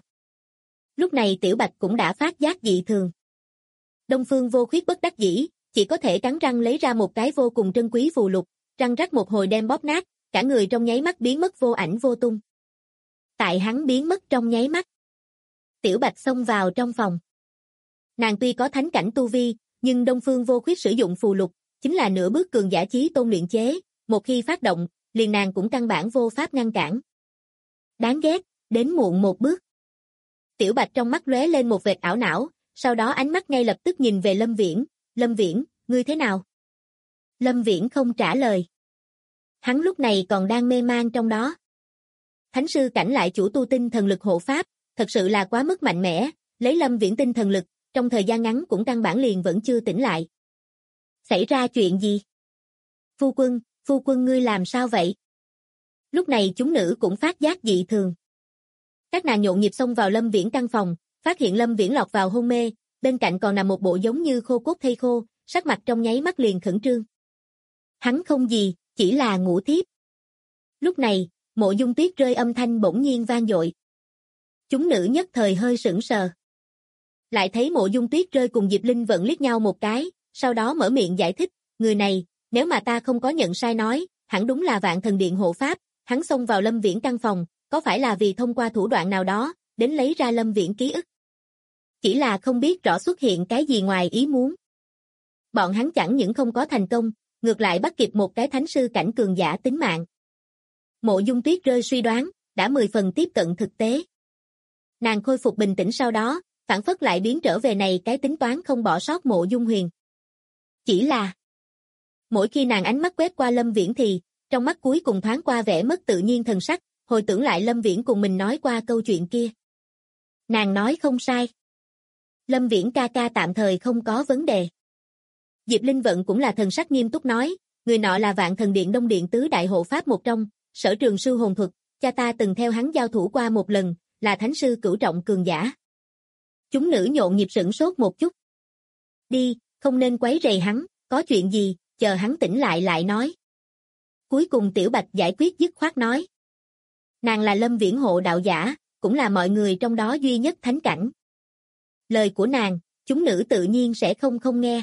Lúc này Tiểu Bạch cũng đã phát giác dị thường. Đông Phương Vô Khuyết bất đắc dĩ, chỉ có thể cắn răng lấy ra một cái vô cùng trân quý phù lục, răng rắc một hồi đem bóp nát, cả người trong nháy mắt biến mất vô ảnh vô tung. Tại hắn biến mất trong nháy mắt, Tiểu Bạch xông vào trong phòng. Nàng tuy có thánh cảnh tu vi, nhưng Đông Phương Vô Khuyết sử dụng phù lục, chính là nửa bước cường giả chí tôn luyện chế, một khi phát động, liền nàng cũng căn bản vô pháp ngăn cản. Đáng ghét, đến muộn một bước. Tiểu Bạch trong mắt lóe lên một vệt ảo não, sau đó ánh mắt ngay lập tức nhìn về Lâm Viễn. Lâm Viễn, ngươi thế nào? Lâm Viễn không trả lời. Hắn lúc này còn đang mê man trong đó. Thánh sư cảnh lại chủ tu tinh thần lực hộ pháp, thật sự là quá mức mạnh mẽ, lấy Lâm Viễn tinh thần lực, trong thời gian ngắn cũng căn bản liền vẫn chưa tỉnh lại. Xảy ra chuyện gì? Phu quân ngươi làm sao vậy? Lúc này chúng nữ cũng phát giác dị thường. Các nàng nhộn nhịp xông vào Lâm Viễn căn phòng, phát hiện Lâm Viễn lọt vào hôn mê, bên cạnh còn nằm một bộ giống như khô cốt thây khô, sắc mặt trong nháy mắt liền khẩn trương. Hắn không gì, chỉ là ngủ thiếp. Lúc này, Mộ Dung Tuyết rơi âm thanh bỗng nhiên vang dội. Chúng nữ nhất thời hơi sững sờ. Lại thấy Mộ Dung Tuyết rơi cùng Diệp Linh Vận liếc nhau một cái, sau đó mở miệng giải thích, người này, nếu mà ta không có nhận sai nói, hẳn đúng là Vạn Thần Điện hộ pháp, hắn xông vào Lâm Viễn căn phòng, có phải là vì thông qua thủ đoạn nào đó, đến lấy ra Lâm Viễn ký ức. Chỉ là không biết rõ xuất hiện cái gì ngoài ý muốn. Bọn hắn chẳng những không có thành công, ngược lại bắt kịp một cái thánh sư cảnh cường giả tính mạng. Mộ Dung Tuyết rơi suy đoán, đã 10 phần tiếp cận thực tế. Nàng khôi phục bình tĩnh sau đó, phản phất lại biến trở về này cái tính toán không bỏ sót Mộ Dung Huyền. Chỉ là, mỗi khi nàng ánh mắt quét qua Lâm Viễn thì, trong mắt cuối cùng thoáng qua vẻ mất tự nhiên thần sắc, hồi tưởng lại Lâm Viễn cùng mình nói qua câu chuyện kia. Nàng nói không sai. Lâm Viễn ca ca tạm thời không có vấn đề. Diệp Linh Vận cũng là thần sắc nghiêm túc nói, người nọ là Vạn Thần Điện Đông Điện tứ đại hộ pháp một trong, Sở Trường Sư hồn thuật, cha ta từng theo hắn giao thủ qua một lần, là thánh sư cửu trọng cường giả. Chúng nữ nhộn nhịp sửng sốt một chút. Đi, không nên quấy rầy hắn, có chuyện gì, chờ hắn tỉnh lại nói. Cuối cùng Tiểu Bạch giải quyết dứt khoát nói. Nàng là Lâm Viễn hộ đạo giả, cũng là mọi người trong đó duy nhất thánh cảnh. Lời của nàng, chúng nữ tự nhiên sẽ không nghe.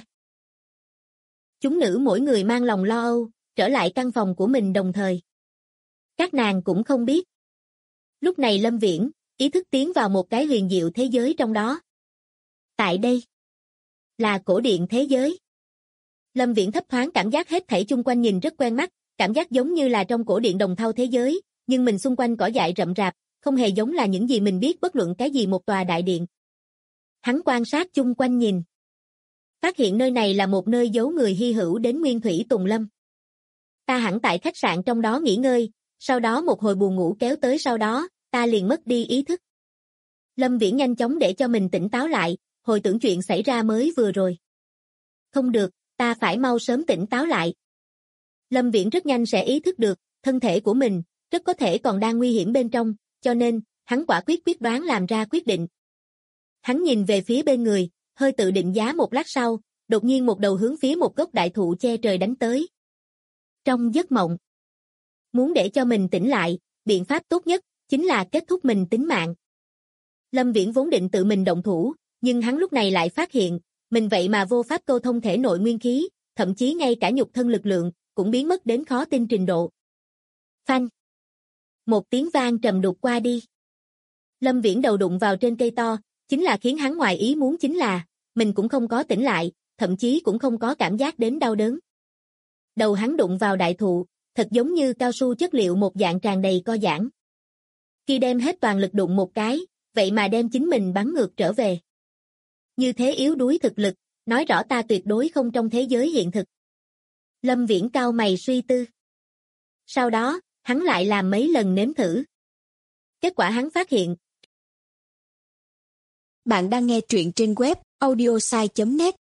Chúng nữ mỗi người mang lòng lo âu, trở lại căn phòng của mình đồng thời. Các nàng cũng không biết. Lúc này Lâm Viễn, ý thức tiến vào một cái huyền diệu thế giới trong đó. Tại đây, là cổ điện thế giới. Lâm Viễn thấp thoáng cảm giác hết thảy chung quanh nhìn rất quen mắt, cảm giác giống như là trong cổ điện đồng thau thế giới, nhưng mình xung quanh cỏ dại rậm rạp, không hề giống là những gì mình biết bất luận cái gì một tòa đại điện. Hắn quan sát chung quanh nhìn. Phát hiện nơi này là một nơi giấu người hy hữu đến nguyên thủy tùng lâm. Ta hẳn tại khách sạn trong đó nghỉ ngơi, sau đó một hồi buồn ngủ kéo tới sau đó, ta liền mất đi ý thức. Lâm Viễn nhanh chóng để cho mình tỉnh táo lại, hồi tưởng chuyện xảy ra mới vừa rồi. Không được, ta phải mau sớm tỉnh táo lại. Lâm Viễn rất nhanh sẽ ý thức được, thân thể của mình, rất có thể còn đang nguy hiểm bên trong, cho nên, hắn quả quyết đoán làm ra quyết định. Hắn nhìn về phía bên người, hơi tự định giá một lát sau, đột nhiên một đầu hướng phía một gốc đại thụ che trời đánh tới. Trong giấc mộng, muốn để cho mình tỉnh lại, biện pháp tốt nhất, chính là kết thúc mình tính mạng. Lâm Viễn vốn định tự mình động thủ, nhưng hắn lúc này lại phát hiện, mình vậy mà vô pháp câu thông thể nội nguyên khí, thậm chí ngay cả nhục thân lực lượng, cũng biến mất đến khó tin trình độ. Phanh! Một tiếng vang trầm đục qua đi. Lâm Viễn đầu đụng vào trên cây to, chính là khiến hắn ngoài ý muốn chính là, mình cũng không có tỉnh lại, thậm chí cũng không có cảm giác đến đau đớn. Đầu hắn đụng vào đại thụ, thật giống như cao su chất liệu một dạng tràn đầy co giãn. Khi đem hết toàn lực đụng một cái, vậy mà đem chính mình bắn ngược trở về. Như thế yếu đuối thực lực, nói rõ ta tuyệt đối không trong thế giới hiện thực. Lâm Viễn cau mày suy tư. Sau đó, hắn lại làm mấy lần nếm thử. Kết quả hắn phát hiện. Bạn đang nghe truyện trên web audiosai.net.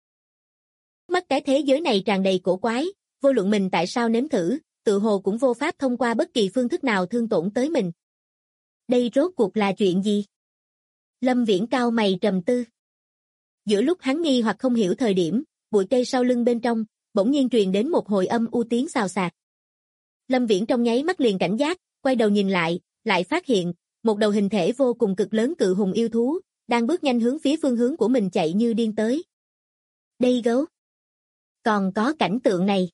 Mắt cái thế giới này tràn đầy cổ quái, vô luận mình tại sao nếm thử, tự hồ cũng vô pháp thông qua bất kỳ phương thức nào thương tổn tới mình. Đây rốt cuộc là chuyện gì? Lâm Viễn cau mày trầm tư. Giữa lúc hắn nghi hoặc không hiểu thời điểm, bụi cây sau lưng bên trong, bỗng nhiên truyền đến một hồi âm u tiếng xào xạc. Lâm Viễn trong nháy mắt liền cảnh giác, quay đầu nhìn lại phát hiện, một đầu hình thể vô cùng cực lớn cự hùng yêu thú, đang bước nhanh hướng phía phương hướng của mình chạy như điên tới. Đây gấu. Còn có cảnh tượng này.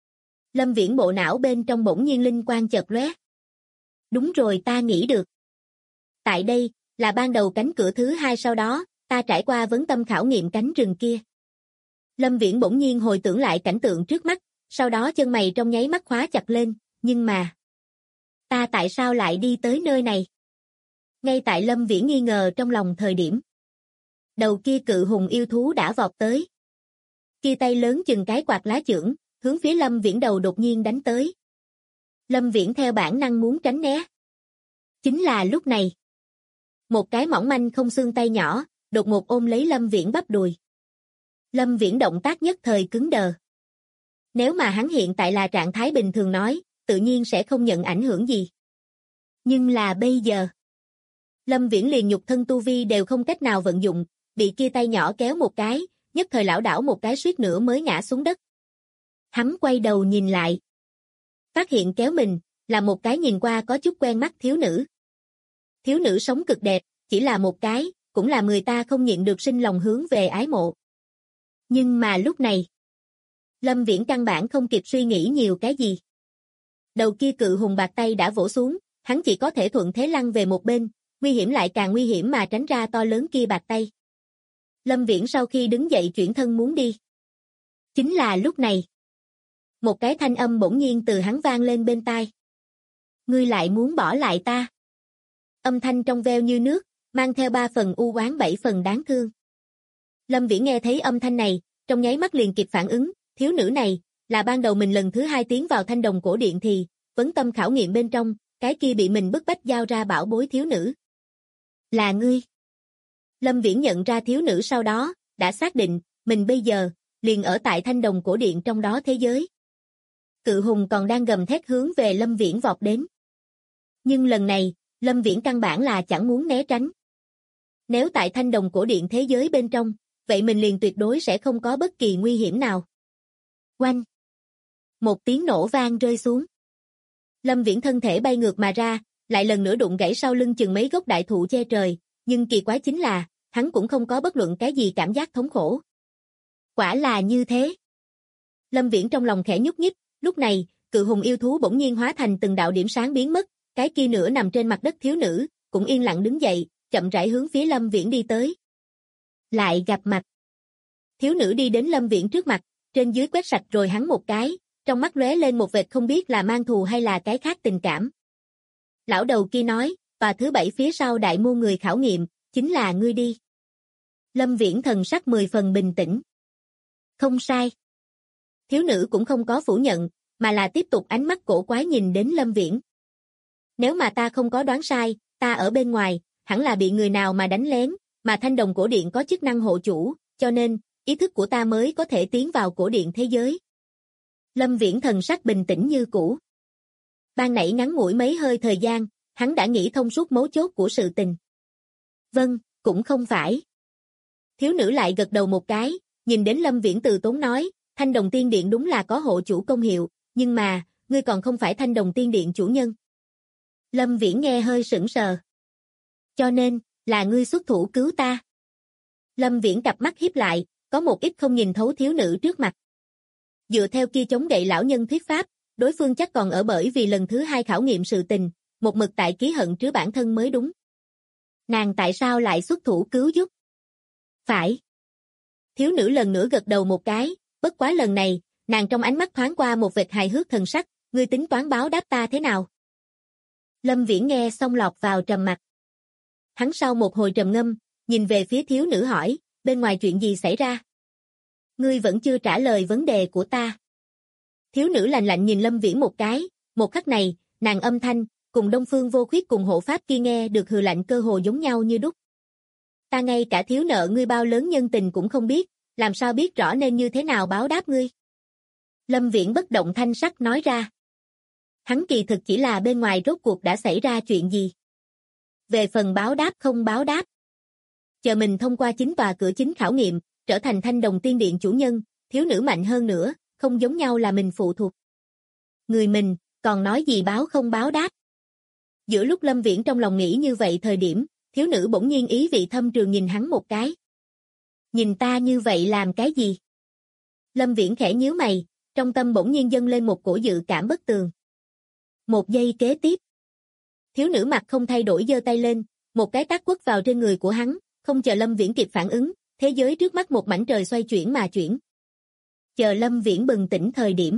Lâm Viễn bộ não bên trong bỗng nhiên linh quang chợt lóe. Đúng rồi, ta nghĩ được. Tại đây, là ban đầu cánh cửa thứ hai, sau đó, ta trải qua vấn tâm khảo nghiệm cánh rừng kia. Lâm Viễn bỗng nhiên hồi tưởng lại cảnh tượng trước mắt, sau đó chân mày trong nháy mắt khóa chặt lên, nhưng mà, ta tại sao lại đi tới nơi này? Ngay tại Lâm Viễn nghi ngờ trong lòng thời điểm, đầu kia cự hùng yêu thú đã vọt tới. Kia tay lớn chừng cái quạt lá chưởng, hướng phía Lâm Viễn đầu đột nhiên đánh tới. Lâm Viễn theo bản năng muốn tránh né. Chính là lúc này, một cái mỏng manh không xương tay nhỏ, đột ngột ôm lấy Lâm Viễn bắp đùi. Lâm Viễn động tác nhất thời cứng đờ. Nếu mà hắn hiện tại là trạng thái bình thường nói, tự nhiên sẽ không nhận ảnh hưởng gì. Nhưng là bây giờ, Lâm Viễn liền nhục thân tu vi đều không cách nào vận dụng, bị kia tay nhỏ kéo một cái, nhất thời lảo đảo một cái suýt nữa mới ngã xuống đất. Hắn quay đầu nhìn lại. Phát hiện kéo mình, là một cái nhìn qua có chút quen mắt thiếu nữ. Thiếu nữ sống cực đẹp, chỉ là một cái, cũng làm người ta không nhịn được sinh lòng hướng về ái mộ. Nhưng mà lúc này, Lâm Viễn căn bản không kịp suy nghĩ nhiều cái gì. Đầu kia cự hùng bạc tay đã vỗ xuống, hắn chỉ có thể thuận thế lăn về một bên, nguy hiểm lại càng nguy hiểm mà tránh ra to lớn kia bạc tay. Lâm Viễn sau khi đứng dậy chuyển thân muốn đi. Chính là lúc này, một cái thanh âm bỗng nhiên từ hắn vang lên bên tai. Ngươi lại muốn bỏ lại ta? Âm thanh trong veo như nước, mang theo 3 phần u oán 7 phần đáng thương. Lâm Viễn nghe thấy âm thanh này, trong nháy mắt liền kịp phản ứng, thiếu nữ này, là ban đầu mình lần thứ 2 tiến vào Thanh Đồng cổ điện thì, vấn tâm khảo nghiệm bên trong, cái kia bị mình bức bách giao ra bảo bối thiếu nữ. Là ngươi. Lâm Viễn nhận ra thiếu nữ sau đó, đã xác định, mình bây giờ, liền ở tại Thanh Đồng cổ điện trong đó thế giới. cự hùng còn đang gầm thét hướng về Lâm Viễn vọt đến. Nhưng lần này, Lâm Viễn căn bản là chẳng muốn né tránh. Nếu tại thanh đồng cổ điện thế giới bên trong, vậy mình liền tuyệt đối sẽ không có bất kỳ nguy hiểm nào. Oanh! Một tiếng nổ vang rơi xuống. Lâm Viễn thân thể bay ngược mà ra, lại lần nữa đụng gãy sau lưng chừng mấy gốc đại thụ che trời, nhưng kỳ quái chính là, hắn cũng không có bất luận cái gì cảm giác thống khổ. Quả là như thế. Lâm Viễn trong lòng khẽ nhúc nhích, lúc này, cự hùng yêu thú bỗng nhiên hóa thành từng đạo điểm sáng biến mất, cái kia nửa nằm trên mặt đất thiếu nữ, cũng yên lặng đứng dậy, chậm rãi hướng phía Lâm Viễn đi tới. Lại gặp mặt. Thiếu nữ đi đến Lâm Viễn trước mặt, trên dưới quét sạch rồi hắn một cái, trong mắt lóe lên một vệt không biết là mang thù hay là cái khác tình cảm. Lão đầu kia nói, tòa thứ 7 phía sau đại môn người khảo nghiệm, chính là ngươi đi. Lâm Viễn thần sắc 10 phần bình tĩnh. Không sai. Thiếu nữ cũng không có phủ nhận, mà là tiếp tục ánh mắt cổ quái nhìn đến Lâm Viễn. Nếu mà ta không có đoán sai, ta ở bên ngoài, hẳn là bị người nào mà đánh lén, mà thanh đồng cổ điện có chức năng hộ chủ, cho nên, ý thức của ta mới có thể tiến vào cổ điện thế giới. Lâm Viễn thần sắc bình tĩnh như cũ. Ban nãy ngắn ngủi mấy hơi thời gian, hắn đã nghĩ thông suốt mấu chốt của sự tình. Vâng, cũng không phải. Thiếu nữ lại gật đầu một cái, nhìn đến Lâm Viễn từ tốn nói, thanh đồng tiên điện đúng là có hộ chủ công hiệu, nhưng mà, ngươi còn không phải thanh đồng tiên điện chủ nhân. Lâm Viễn nghe hơi sững sờ. Cho nên, là ngươi xuất thủ cứu ta. Lâm Viễn cặp mắt híp lại, có một ít không nhìn thấu thiếu nữ trước mặt. Dựa theo kia chống gậy lão nhân thuyết pháp, đối phương chắc còn ở bởi vì lần thứ 2 khảo nghiệm sự tình, một mực tại ký hận trứ bản thân mới đúng. Nàng tại sao lại xuất thủ cứu giúp? Phải. Thiếu nữ lần nữa gật đầu một cái, bất quá lần này, nàng trong ánh mắt thoáng qua một vệt hài hước thần sắc, ngươi tính toán báo đáp ta thế nào? Lâm Viễn nghe xong lọt vào trầm mặc. Hắn sau một hồi trầm ngâm, nhìn về phía thiếu nữ hỏi, bên ngoài chuyện gì xảy ra? Ngươi vẫn chưa trả lời vấn đề của ta. Thiếu nữ lạnh lạnh nhìn Lâm Viễn một cái, một khắc này, nàng âm thanh, cùng Đông Phương Vô Khuyết cùng hộ pháp kia nghe được hừ lạnh cơ hồ giống nhau như đúc. Ta ngay cả thiếu nợ ngươi bao lớn nhân tình cũng không biết, làm sao biết rõ nên như thế nào báo đáp ngươi? Lâm Viễn bất động thanh sắc nói ra. Hắn kỳ thực chỉ là bên ngoài rốt cuộc đã xảy ra chuyện gì. Về phần báo đáp không báo đáp. Chờ mình thông qua chính tòa cửa chính khảo nghiệm, trở thành thanh đồng tiên điện chủ nhân, thiếu nữ mạnh hơn nữa, không giống nhau là mình phụ thuộc. Người mình, còn nói gì báo không báo đáp. Giữa lúc Lâm Viễn trong lòng nghĩ như vậy thời điểm, thiếu nữ bỗng nhiên ý vị thâm trường nhìn hắn một cái. Nhìn ta như vậy làm cái gì? Lâm Viễn khẽ nhíu mày, trong tâm bỗng nhiên dâng lên một cổ dự cảm bất tường. Một giây kế tiếp. Thiếu nữ mặt không thay đổi giơ tay lên, một cái tát quất vào trên người của hắn, không chờ Lâm Viễn kịp phản ứng, thế giới trước mắt một mảnh trời xoay chuyển mà chuyển. Chờ Lâm Viễn bừng tỉnh thời điểm.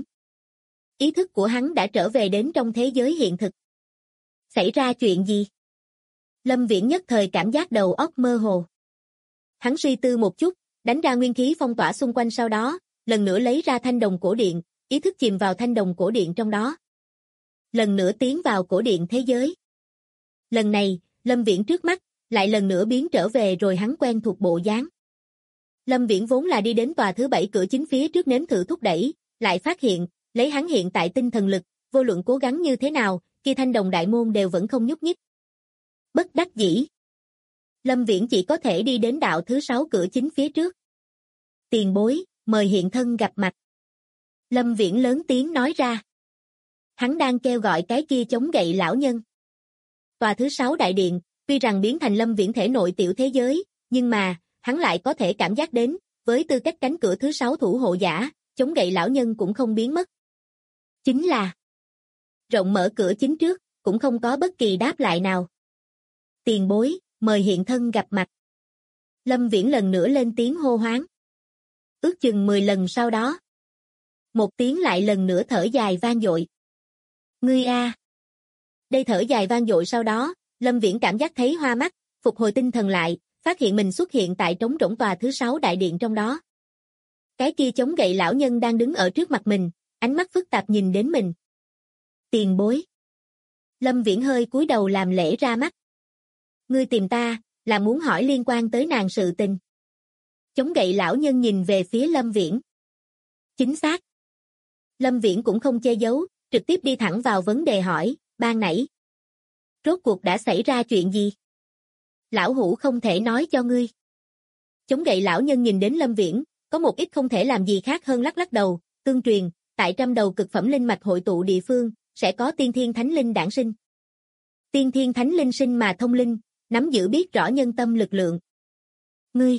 Ý thức của hắn đã trở về đến trong thế giới hiện thực. Xảy ra chuyện gì? Lâm Viễn nhất thời cảm giác đầu óc mơ hồ. Hắn suy tư một chút, đánh ra nguyên khí phong tỏa xung quanh sau đó, lần nữa lấy ra thanh đồng cổ điện, ý thức chìm vào thanh đồng cổ điện trong đó. Lần nữa tiến vào cổ điện thế giới. Lần này, Lâm Viễn trước mắt, lại lần nữa biến trở về rồi hắn quen thuộc bộ dáng. Lâm Viễn vốn là đi đến tòa thứ 7 cửa chính phía trước nếm thử thúc đẩy, lại phát hiện, lấy hắn hiện tại tinh thần lực, vô luận cố gắng như thế nào, kia thanh đồng đại môn đều vẫn không nhúc nhích. Bất đắc dĩ. Lâm Viễn chỉ có thể đi đến đạo thứ 6 cửa chính phía trước. Tiền bối, mời hiện thân gặp mặt. Lâm Viễn lớn tiếng nói ra. Hắn đang kêu gọi cái kia chống gậy lão nhân. Tòa thứ 6 đại điện, tuy rằng biến thành Lâm Viễn thể nội tiểu thế giới, nhưng mà, hắn lại có thể cảm giác đến, với tư cách cánh cửa thứ 6 thủ hộ giả, chống gậy lão nhân cũng không biến mất. Chính là rộng mở cửa chính trước, cũng không có bất kỳ đáp lại nào. Tiền bối, mời hiện thân gặp mặt. Lâm Viễn lần nữa lên tiếng hô hoán. Ước chừng 10 lần sau đó. Một tiếng lại lần nữa thở dài vang dội. Ngươi a. Đây thở dài vang dội sau đó, Lâm Viễn cảm giác thấy hoa mắt, phục hồi tinh thần lại, phát hiện mình xuất hiện tại trống rỗng tòa thứ 6 đại điện trong đó. Cái kia chống gậy lão nhân đang đứng ở trước mặt mình, ánh mắt phức tạp nhìn đến mình. Tiền bối. Lâm Viễn hơi cúi đầu làm lễ ra mắt. Ngươi tìm ta, là muốn hỏi liên quan tới nàng sự tình. Chống gậy lão nhân nhìn về phía Lâm Viễn. Chính xác. Lâm Viễn cũng không che giấu, trực tiếp đi thẳng vào vấn đề hỏi, ban nãy. Rốt cuộc đã xảy ra chuyện gì? Lão hủ không thể nói cho ngươi. Chống gậy lão nhân nhìn đến Lâm Viễn, có một ít không thể làm gì khác hơn lắc lắc đầu, tương truyền, tại 100 đầu cực phẩm linh mạch hội tụ địa phương, sẽ có tiên thiên thánh linh đản sinh. Tiên thiên thánh linh sinh mà thông linh, nắm giữ biết rõ nhân tâm lực lượng. Ngươi,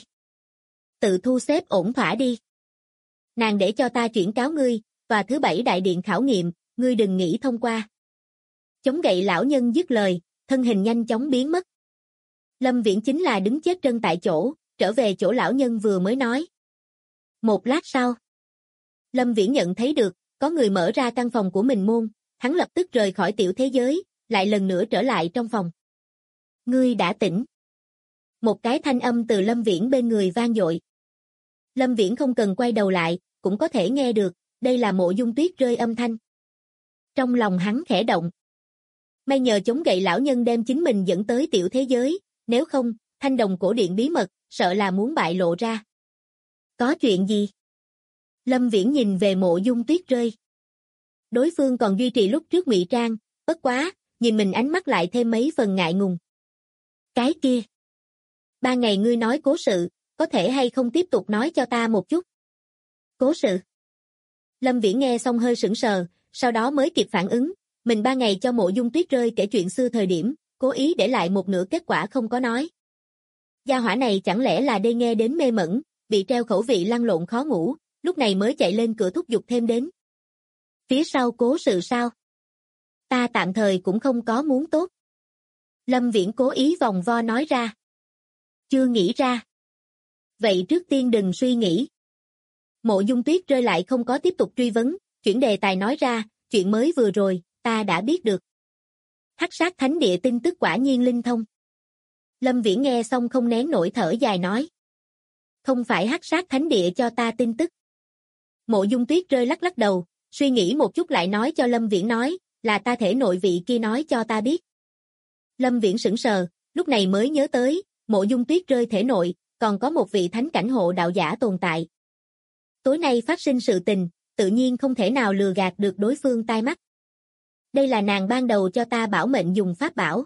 tự thu xếp ổn thỏa đi. Nàng để cho ta chuyển cáo ngươi, và thứ 7 đại điện khảo nghiệm, ngươi đừng nghĩ thông qua. Chống gậy lão nhân dứt lời, thân hình nhanh chóng biến mất. Lâm Viễn chính là đứng chết chân tại chỗ, trở về chỗ lão nhân vừa mới nói. Một lát sau, Lâm Viễn nhận thấy được, có người mở ra căn phòng của mình môn, hắn lập tức rời khỏi tiểu thế giới, lại lần nữa trở lại trong phòng. Ngươi đã tỉnh. Một cái thanh âm từ Lâm Viễn bên người vang dội. Lâm Viễn không cần quay đầu lại, cũng có thể nghe được, đây là Mộ Dung Tuyết rơi âm thanh. Trong lòng hắn khẽ động. May nhờ chống gậy lão nhân đem chính mình dẫn tới tiểu thế giới, nếu không, thanh đồng cổ điện bí mật, sợ là muốn bại lộ ra. Có chuyện gì? Lâm Viễn nhìn về Mộ Dung Tuyết rơi. Đối phương còn duy trì lúc trước ngụy trang, bất quá, nhìn mình ánh mắt lại thêm mấy phần ngại ngùng. Cái kia. 3 ngày ngươi nói cố sự, có thể hay không tiếp tục nói cho ta một chút? Cố sự. Lâm Viễn nghe xong hơi sững sờ, sau đó mới kịp phản ứng, mình 3 ngày cho Mộ Dung Tuyết rơi kể chuyện xưa thời điểm, cố ý để lại một nửa kết quả không có nói. Gia hỏa này chẳng lẽ là đê nghe đến mê mẩn, bị treo khẩu vị lăn lộn khó ngủ, lúc này mới chạy lên cửa thúc giục thêm đến. Phía sau cố sự sao? Ta tạm thời cũng không có muốn tốt. Lâm Viễn cố ý vòng vo nói ra. Chưa nghĩ ra. Vậy trước tiên đừng suy nghĩ. Mộ Dung Tuyết rơi lại không có tiếp tục truy vấn, chuyển đề tài nói ra, chuyện mới vừa rồi, ta đã biết được. Hắc Sát Thánh Địa tin tức quả nhiên linh thông. Lâm Viễn nghe xong không nén nổi thở dài nói. Không phải Hắc Sát Thánh Địa cho ta tin tức. Mộ Dung Tuyết rơi lắc lắc đầu, suy nghĩ một chút lại nói cho Lâm Viễn nói, là ta thể nội vị kia nói cho ta biết. Lâm Viễn sững sờ, lúc này mới nhớ tới, Mộ Dung Tuyết rơi thể nội, còn có một vị thánh cảnh hộ đạo giả tồn tại. Tối nay phát sinh sự tình, tự nhiên không thể nào lừa gạt được đối phương tai mắt. Đây là nàng ban đầu cho ta bảo mệnh dùng pháp bảo.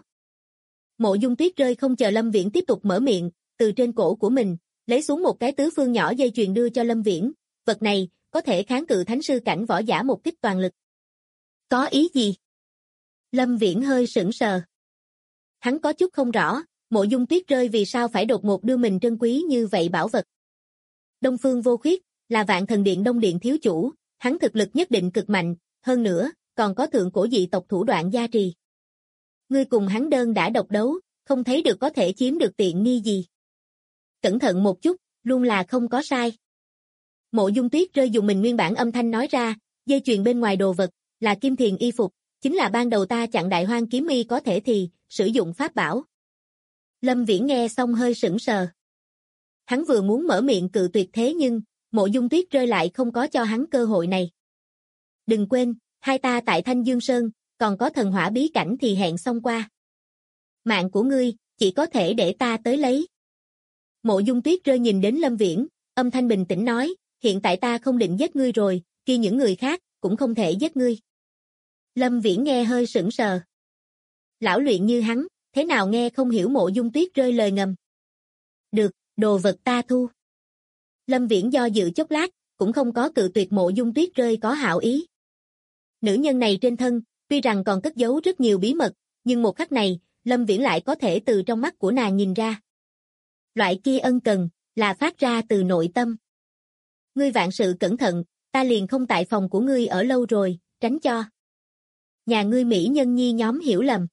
Mộ Dung Tuyết rơi không chờ Lâm Viễn tiếp tục mở miệng, từ trên cổ của mình, lấy xuống một cái tứ phương nhỏ dây chuyền đưa cho Lâm Viễn, vật này, có thể kháng cự thánh sư cảnh võ giả một kích toàn lực. Có ý gì? Lâm Viễn hơi sững sờ. Hắn có chút không rõ, Mộ Dung Tuyết rơi vì sao phải đột ngột đưa mình trân quý như vậy bảo vật. Đông Phương Vô Khuyết, là Vạn Thần Điện Đông Điện thiếu chủ, hắn thực lực nhất định cực mạnh, hơn nữa, còn có thượng cổ dị tộc thủ đoạn gia trì. Ngươi cùng hắn đơn đã độc đấu, không thấy được có thể chiếm được tiện nghi gì. Cẩn thận một chút, luôn là không có sai. Mộ Dung Tuyết rơi dùng mình nguyên bản âm thanh nói ra, dây chuyền bên ngoài đồ vật, là kim thiền y phục, chính là ban đầu ta chặn Đại Hoang kiếm y có thể thì, sử dụng pháp bảo. Lâm Viễn nghe xong hơi sững sờ. Hắn vừa muốn mở miệng cự tuyệt thế nhưng, Mộ Dung Tuyết rơi lại không có cho hắn cơ hội này. Đừng quên, hai ta tại Thanh Dương Sơn, còn có thần hỏa bí cảnh thì hẹn xong qua. Mạng của ngươi, chỉ có thể để ta tới lấy. Mộ Dung Tuyết rơi nhìn đến Lâm Viễn, âm thanh bình tĩnh nói, hiện tại ta không định giết ngươi rồi, kia những người khác, cũng không thể giết ngươi. Lâm Viễn nghe hơi sững sờ. Lão luyện như hắn, thế nào nghe không hiểu Mộ Dung Tuyết rơi lời ngầm. Được, đồ vật ta thu. Lâm Viễn do dự chốc lát, cũng không có cự tuyệt Mộ Dung Tuyết rơi có hảo ý. Nữ nhân này trên thân, tuy rằng còn cất giấu rất nhiều bí mật, nhưng một khắc này, Lâm Viễn lại có thể từ trong mắt của nàng nhìn ra. Loại kia ân cần, là phát ra từ nội tâm. Ngươi vạn sự cẩn thận, ta liền không tại phòng của ngươi ở lâu rồi, tránh cho nhà ngươi mỹ nhân nhi nhóm hiểu lầm.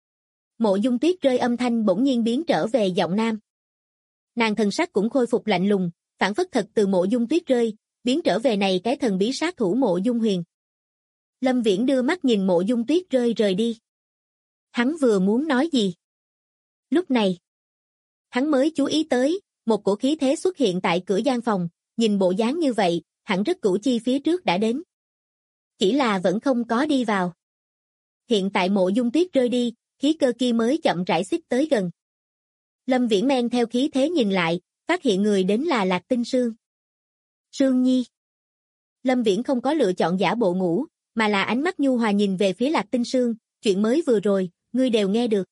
Mộ Dung Tuyết rơi âm thanh bỗng nhiên biến trở về giọng nam. Nàng thần sắc cũng khôi phục lạnh lùng, phản phất thật từ Mộ Dung Tuyết rơi, biến trở về này cái thần bí sát thủ Mộ Dung Huyền. Lâm Viễn đưa mắt nhìn Mộ Dung Tuyết rơi rời đi. Hắn vừa muốn nói gì? Lúc này, hắn mới chú ý tới, một cổ khí thế xuất hiện tại cửa gian phòng, nhìn bộ dáng như vậy, hẳn rất cũ chi phía trước đã đến. Chỉ là vẫn không có đi vào. Hiện tại Mộ Dung Tuyết rơi đi, khí cơ kia mới chậm rãi xích tới gần. Lâm Viễn men theo khí thế nhìn lại, phát hiện người đến là Lạc Tinh Sương. Sương Nhi. Lâm Viễn không có lựa chọn giả bộ ngủ, mà là ánh mắt nhu hòa nhìn về phía Lạc Tinh Sương, chuyện mới vừa rồi, ngươi đều nghe được.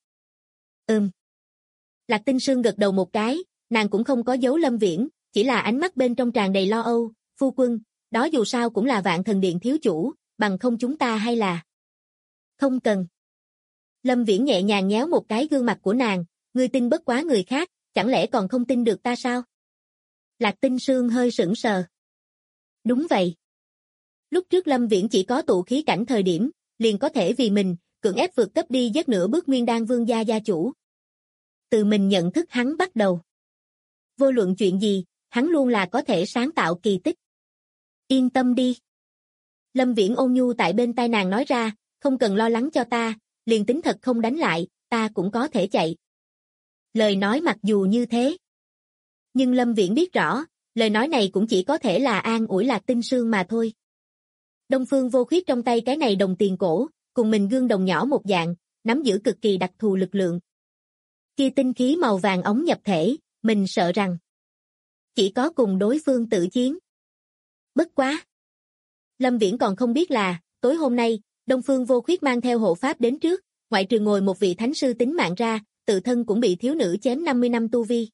Lạc Tinh Sương gật đầu một cái, nàng cũng không có giấu Lâm Viễn, chỉ là ánh mắt bên trong tràn đầy lo âu, phu quân, đó dù sao cũng là Vạn Thần Điện thiếu chủ, bằng không chúng ta hay là... Không cần. Lâm Viễn nhẹ nhàng nhéo một cái gương mặt của nàng, ngươi tin bất quá người khác, chẳng lẽ còn không tin được ta sao? Lạc Tinh Sương hơi sững sờ. Đúng vậy. Lúc trước Lâm Viễn chỉ có tụ khí cảnh thời điểm, liền có thể vì mình, cưỡng ép vượt cấp đi giết nửa bước Nguyên Đan Vương gia gia chủ. Từ mình nhận thức hắn bắt đầu. Vô luận chuyện gì, hắn luôn là có thể sáng tạo kỳ tích. Yên tâm đi. Lâm Viễn ôn nhu tại bên tai nàng nói ra, không cần lo lắng cho ta, liền tính thật không đánh lại, ta cũng có thể chạy. Lời nói mặc dù như thế. Nhưng Lâm Viễn biết rõ, lời nói này cũng chỉ có thể là an ủi Lạc Tinh Sương mà thôi. Đông Phương Vô Khuyết trong tay cái này đồng tiền cổ, cùng mình gương đồng nhỏ một dạng, nắm giữ cực kỳ đặc thù lực lượng. Kia tinh khí màu vàng ống nhập thể, mình sợ rằng chỉ có cùng đối phương tự chiến. Bất quá. Lâm Viễn còn không biết là, tối hôm nay, Đông Phương Vô Khuyết mang theo hộ pháp đến trước, ngoại trừ ngồi một vị thánh sư tính mạng ra, tự thân cũng bị thiếu nữ chém 50 năm tu vi.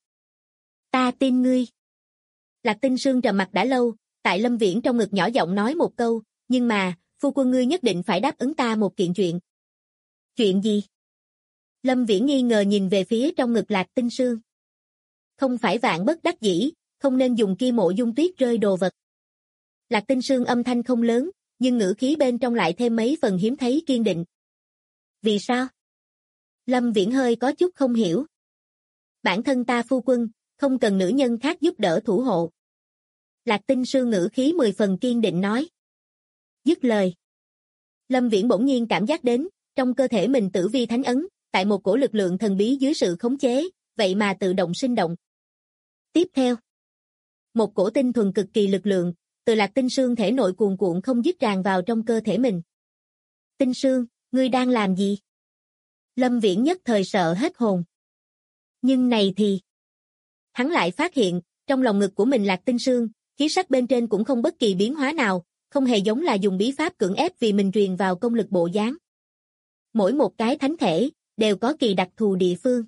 Ta tin ngươi. Lạc Tinh Sương trầm mặt đã lâu, tại Lâm Viễn trong ngực nhỏ giọng nói một câu, nhưng mà, phu quân ngươi nhất định phải đáp ứng ta một kiện chuyện. Chuyện gì? Lâm Viễn nghi ngờ nhìn về phía trong ngực Lạc Tinh Sương. Không phải vạn bất đắc dĩ, không nên dùng kia Mộ Dung Tuyết rơi đồ vật. Lạc Tinh Sương âm thanh không lớn, nhưng ngữ khí bên trong lại thêm mấy phần hiếm thấy kiên định. Vì sao? Lâm Viễn hơi có chút không hiểu. Bản thân ta phu quân, không cần nữ nhân khác giúp đỡ thủ hộ. Lạc Tinh Sương ngữ khí 10 phần kiên định nói. Dứt lời. Lâm Viễn bỗng nhiên cảm giác đến, trong cơ thể mình tử vi thánh ấn, tại một cổ lực lượng thần bí dưới sự khống chế, vậy mà tự động sinh động. Tiếp theo. Một cổ tinh thuần cực kỳ lực lượng, từ Lạc Tinh Sương thể nội cuồn cuộn không dứt tràn vào trong cơ thể mình. Tinh Sương, ngươi đang làm gì? Lâm Viễn nhất thời sợ hết hồn. Nhưng này thì... Hắn lại phát hiện, trong lòng ngực của mình Lạc Tinh Sương, khí sắc bên trên cũng không bất kỳ biến hóa nào, không hề giống là dùng bí pháp cưỡng ép vì mình truyền vào công lực bộ dáng. Mỗi một cái thánh thể, đều có kỳ đặc thù địa phương.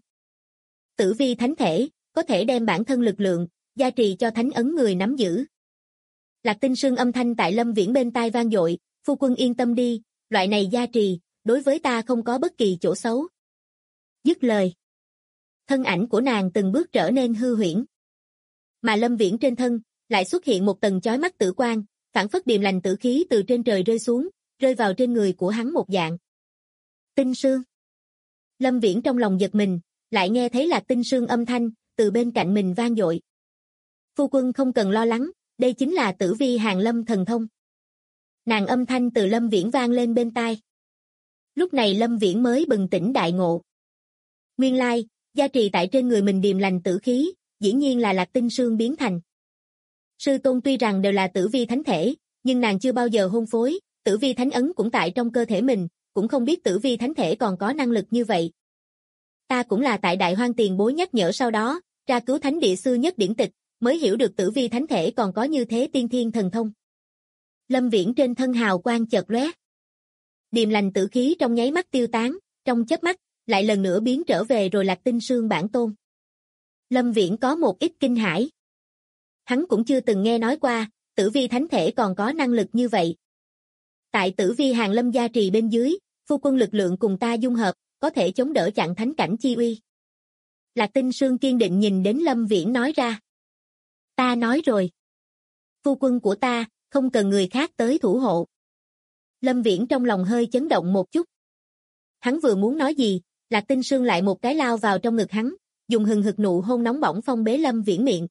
Tử vi thánh thể, có thể đem bản thân lực lượng, gia trì cho thánh ấn người nắm giữ. Lạc Tinh Sương âm thanh tại Lâm Viễn bên tai vang dội, phu quân yên tâm đi, loại này gia trì, đối với ta không có bất kỳ chỗ xấu. Dứt lời. Thân ảnh của nàng từng bước trở nên hư huyễn. Mà Lâm Viễn trên thân, lại xuất hiện một tầng chói mắt tử quang, phảng phất điềm lành tử khí từ trên trời rơi xuống, rơi vào trên người của hắn một dạng. Tinh Sương. Lâm Viễn trong lòng giật mình, lại nghe thấy Lạc Tinh Sương âm thanh, từ bên cạnh mình vang dội. Phu quân không cần lo lắng, đây chính là tử vi hàng lâm thần thông. Nàng âm thanh từ Lâm Viễn vang lên bên tai. Lúc này Lâm Viễn mới bừng tỉnh đại ngộ. Nguyên lai, gia trì tại trên người mình điềm lành tử khí, dĩ nhiên là Lạc Tinh Sương biến thành. Sư tôn tuy rằng đều là tử vi thánh thể, nhưng nàng chưa bao giờ hôn phối, tử vi thánh ấn cũng tại trong cơ thể mình, cũng không biết tử vi thánh thể còn có năng lực như vậy. Ta cũng là tại Đại Hoang tiền bối nhắc nhở sau đó, tra cứu thánh địa sư nhất điển tịch, mới hiểu được tử vi thánh thể còn có như thế tiên thiên thần thông. Lâm Viễn trên thân hào quang chợt lóe. Điềm lành tử khí trong nháy mắt tiêu tán, trong chớp mắt, lại lần nữa biến trở về rồi Lạc Tinh Sương bản tôn. Lâm Viễn có một ít kinh hãi. Hắn cũng chưa từng nghe nói qua, tử vi thánh thể còn có năng lực như vậy. Tại tử vi hàng lâm gia trì bên dưới, phu quân lực lượng cùng ta dung hợp, có thể chống đỡ chặn thánh cảnh chi uy. Lạc Tinh Sương kiên định nhìn đến Lâm Viễn nói ra. Ta nói rồi. Phu quân của ta, không cần người khác tới thủ hộ. Lâm Viễn trong lòng hơi chấn động một chút. Hắn vừa muốn nói gì, Lạc Tinh Sương lại một cái lao vào trong ngực hắn, dùng hừng hực nụ hôn nóng bỏng phong bế Lâm Viễn miệng.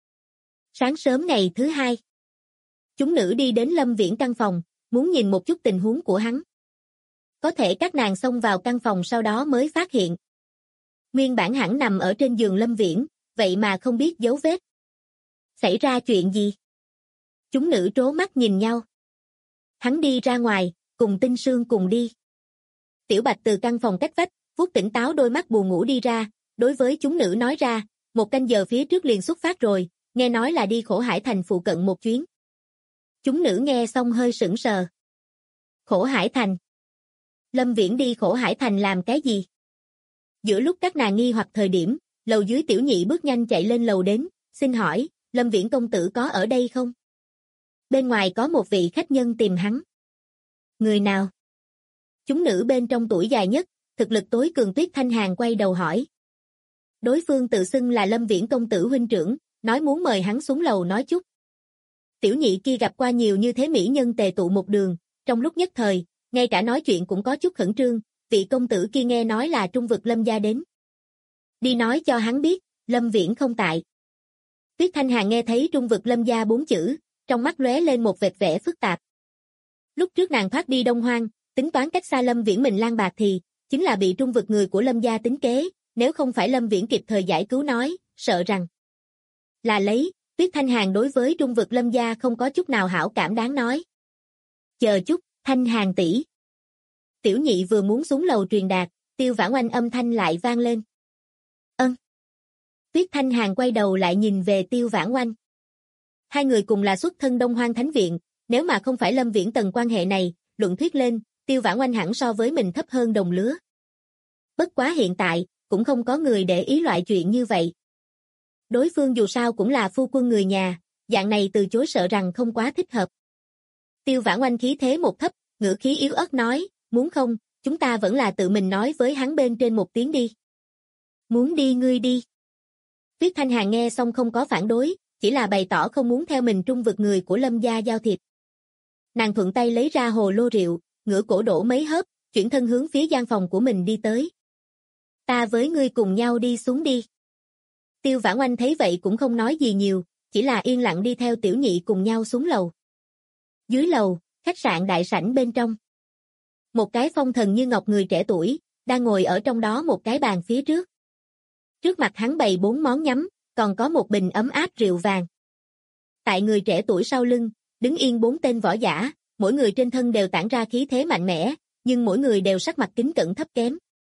Sáng sớm ngày thứ hai, chúng nữ đi đến Lâm Viễn căn phòng, muốn nhìn một chút tình huống của hắn. Có thể các nàng xông vào căn phòng sau đó mới phát hiện. Nguyên bản hẳn nằm ở trên giường Lâm Viễn, vậy mà không biết dấu vết. Xảy ra chuyện gì? Chúng nữ trố mắt nhìn nhau. Hắn đi ra ngoài, cùng Tinh Sương cùng đi. Tiểu Bạch từ căn phòng cách vách, vuốt tỉnh táo đôi mắt buồn ngủ đi ra, đối với chúng nữ nói ra, 1 canh giờ phía trước liền xuất phát rồi, nghe nói là đi Khổ Hải thành phụ cận một chuyến. Chúng nữ nghe xong hơi sững sờ. Khổ Hải Thành. Lâm Viễn đi Khổ Hải Thành làm cái gì? Giữa lúc các nàng nghi hoặc thời điểm, lầu dưới Tiểu Nhị bước nhanh chạy lên lầu đến, xin hỏi, Lâm Viễn công tử có ở đây không? Bên ngoài có một vị khách nhân tìm hắn. Người nào? Chúng nữ bên trong tuổi dài nhất, thực lực tối cường Tuyết Thanh Hàn quay đầu hỏi. Đối phương tự xưng là Lâm Viễn công tử huynh trưởng, nói muốn mời hắn xuống lầu nói chút. Tiểu Nhị kia gặp qua nhiều như thế mỹ nhân tề tụ một đường, trong lúc nhất thời, ngay cả nói chuyện cũng có chút khẩn trương, vị công tử kia nghe nói là trung vực Lâm gia đến. Đi nói cho hắn biết, Lâm Viễn không tại. Tuyết Thanh Hàn nghe thấy trung vực Lâm gia 4 chữ, trong mắt lóe lên một vệt vẻ phức tạp. Lúc trước nàng thoát đi Đông Hoang, tính toán cách xa Lâm Viễn mình lang bạc thì, chính là bị trung vực người của Lâm gia tính kế, nếu không phải Lâm Viễn kịp thời giải cứu nói, sợ rằng là lấy, Tuyết Thanh Hàn đối với trung vực Lâm gia không có chút nào hảo cảm đáng nói. Chờ chút, Thanh Hàn tỷ. Tiểu Nhị vừa muốn xuống lầu truyền đạt, Tiêu Vãn Oanh âm thanh lại vang lên. Ân. Tuyết Thanh Hàn quay đầu lại nhìn về Tiêu Vãn Oanh. Hai người cùng là xuất thân Đông Hoang Thánh Viện, nếu mà không phải Lâm Viễn tầng quan hệ này, luận thuyết lên, Tiêu Vãn Oanh hẳn so với mình thấp hơn đồng lứa. Bất quá hiện tại, cũng không có người để ý loại chuyện như vậy. Đối phương dù sao cũng là phu quân người nhà, dạng này từ chối sợ rằng không quá thích hợp. Tiêu Vãn Oanh khí thế một thấp, ngữ khí yếu ớt nói, muốn không, chúng ta vẫn là tự mình nói với hắn bên trên một tiếng đi. Muốn đi ngươi đi. Tuyết Thanh Hàn nghe xong không có phản đối, chỉ là bày tỏ không muốn theo mình trung vực người của Lâm gia giao thiệp. Nàng thuận tay lấy ra hồ lô rượu, ngửa cổ đổ mấy hớp, chuyển thân hướng phía gian phòng của mình đi tới. Ta với ngươi cùng nhau đi xuống đi. Tiêu Vãn Oanh thấy vậy cũng không nói gì nhiều, chỉ là yên lặng đi theo Tiểu Nhị cùng nhau xuống lầu. Dưới lầu, khách sạn đại sảnh bên trong. Một cái phong thần như ngọc người trẻ tuổi, đang ngồi ở trong đó một cái bàn phía trước. Trước mặt hắn bày 4 món nhắm, còn có một bình ấm áp rượu vàng. Tại người trẻ tuổi sau lưng, đứng yên 4 tên võ giả, mỗi người trên thân đều tản ra khí thế mạnh mẽ, nhưng mỗi người đều sắc mặt kính cẩn thấp kém.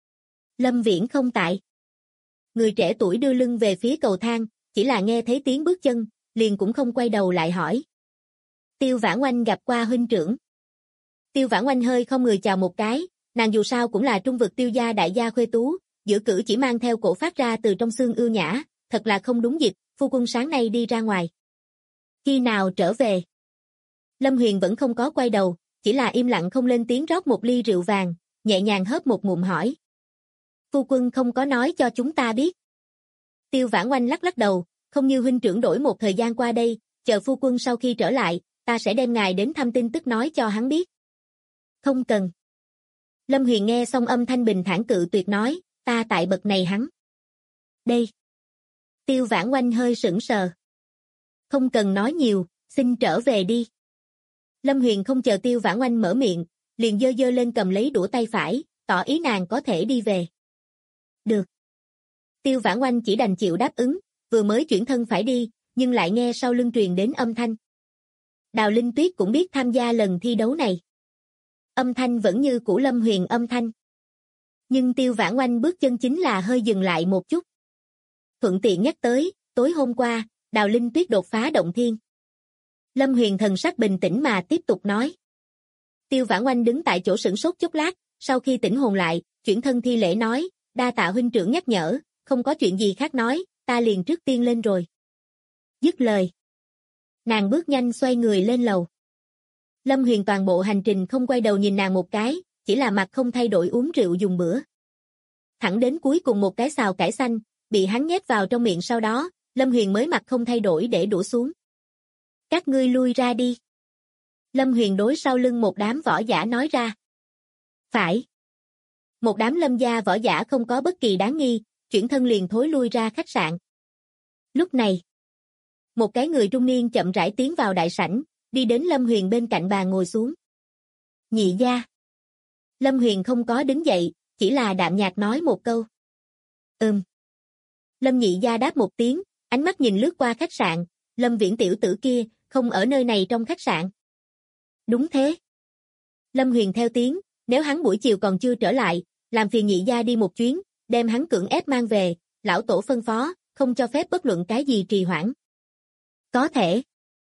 Lâm Viễn không tại. Người trẻ tuổi đưa lưng về phía cầu thang, chỉ là nghe thấy tiếng bước chân, liền cũng không quay đầu lại hỏi. Tiêu Vãn Oanh gặp qua huynh trưởng. Tiêu Vãn Oanh hơi không người chào một cái, nàng dù sao cũng là trung vực Tiêu gia đại gia khuê tú, giữa cử chỉ mang theo cổ phát ra từ trong xương ưu nhã, thật là không đúng dịp, phu quân sáng nay đi ra ngoài. Khi nào trở về? Lâm Huyền vẫn không có quay đầu, chỉ là im lặng không lên tiếng rót một ly rượu vàng, nhẹ nhàng hớp một ngụm hỏi. Phu quân không có nói cho chúng ta biết. Tiêu Vãn Oanh lắc lắc đầu, không như huynh trưởng đổi một thời gian qua đây, chờ phu quân sau khi trở lại, ta sẽ đem ngài đến thăm tin tức nói cho hắn biết. Không cần. Lâm Huyền nghe xong âm thanh bình thản cự tuyệt nói, ta tại bậc này hắn. Đây. Tiêu Vãn Oanh hơi sững sờ. Không cần nói nhiều, xin trở về đi. Lâm Huyền không chờ Tiêu Vãn Oanh mở miệng, liền giơ giơ lên cầm lấy đũa tay phải, tỏ ý nàng có thể đi về. Được. Tiêu Vãn Oanh chỉ đành chịu đáp ứng, vừa mới chuyển thân phải đi, nhưng lại nghe sau lưng truyền đến âm thanh. Đào Linh Tuyết cũng biết tham gia lần thi đấu này. Âm thanh vẫn như cũ Lâm Huyền âm thanh. Nhưng Tiêu Vãn Oanh bước chân chính là hơi dừng lại một chút. Thuận tiện nhắc tới, tối hôm qua, Đào Linh Tuyết đột phá động thiên. Lâm Huyền thần sắc bình tĩnh mà tiếp tục nói. Tiêu Vãn Oanh đứng tại chỗ sửng sốt chốc lát, sau khi tỉnh hồn lại, chuyển thân thi lễ nói, đa tạ huynh trưởng nhắc nhở, không có chuyện gì khác nói, ta liền trước tiên lên rồi. Dứt lời. Nàng bước nhanh xoay người lên lầu. Lâm Huyền toàn bộ hành trình không quay đầu nhìn nàng một cái, chỉ là mặt không thay đổi uống rượu dùng bữa. Thẳng đến cuối cùng một cái xào cải xanh, bị hắn nhét vào trong miệng sau đó, Lâm Huyền mới mặt không thay đổi để đũa xuống. Các ngươi lui ra đi. Lâm Huyền đối sau lưng một đám võ giả nói ra. Phải. Một đám Lâm gia võ giả không có bất kỳ đáng nghi, chuyển thân liền thối lui ra khách sạn. Lúc này, một cái người trung niên chậm rãi tiến vào đại sảnh, đi đến Lâm Huyền bên cạnh bàn ngồi xuống. Nhị gia. Lâm Huyền không có đứng dậy, chỉ là đạm nhạt nói một câu. Lâm nhị gia đáp một tiếng, ánh mắt nhìn lướt qua khách sạn, Lâm Viễn tiểu tử kia, không ở nơi này trong khách sạn. Đúng thế. Lâm Huyền theo tiếng, nếu hắn buổi chiều còn chưa trở lại, làm phiền nhị gia đi một chuyến, đem hắn cưỡng ép mang về, lão tổ phân phó, không cho phép bất luận cái gì trì hoãn. Có thể.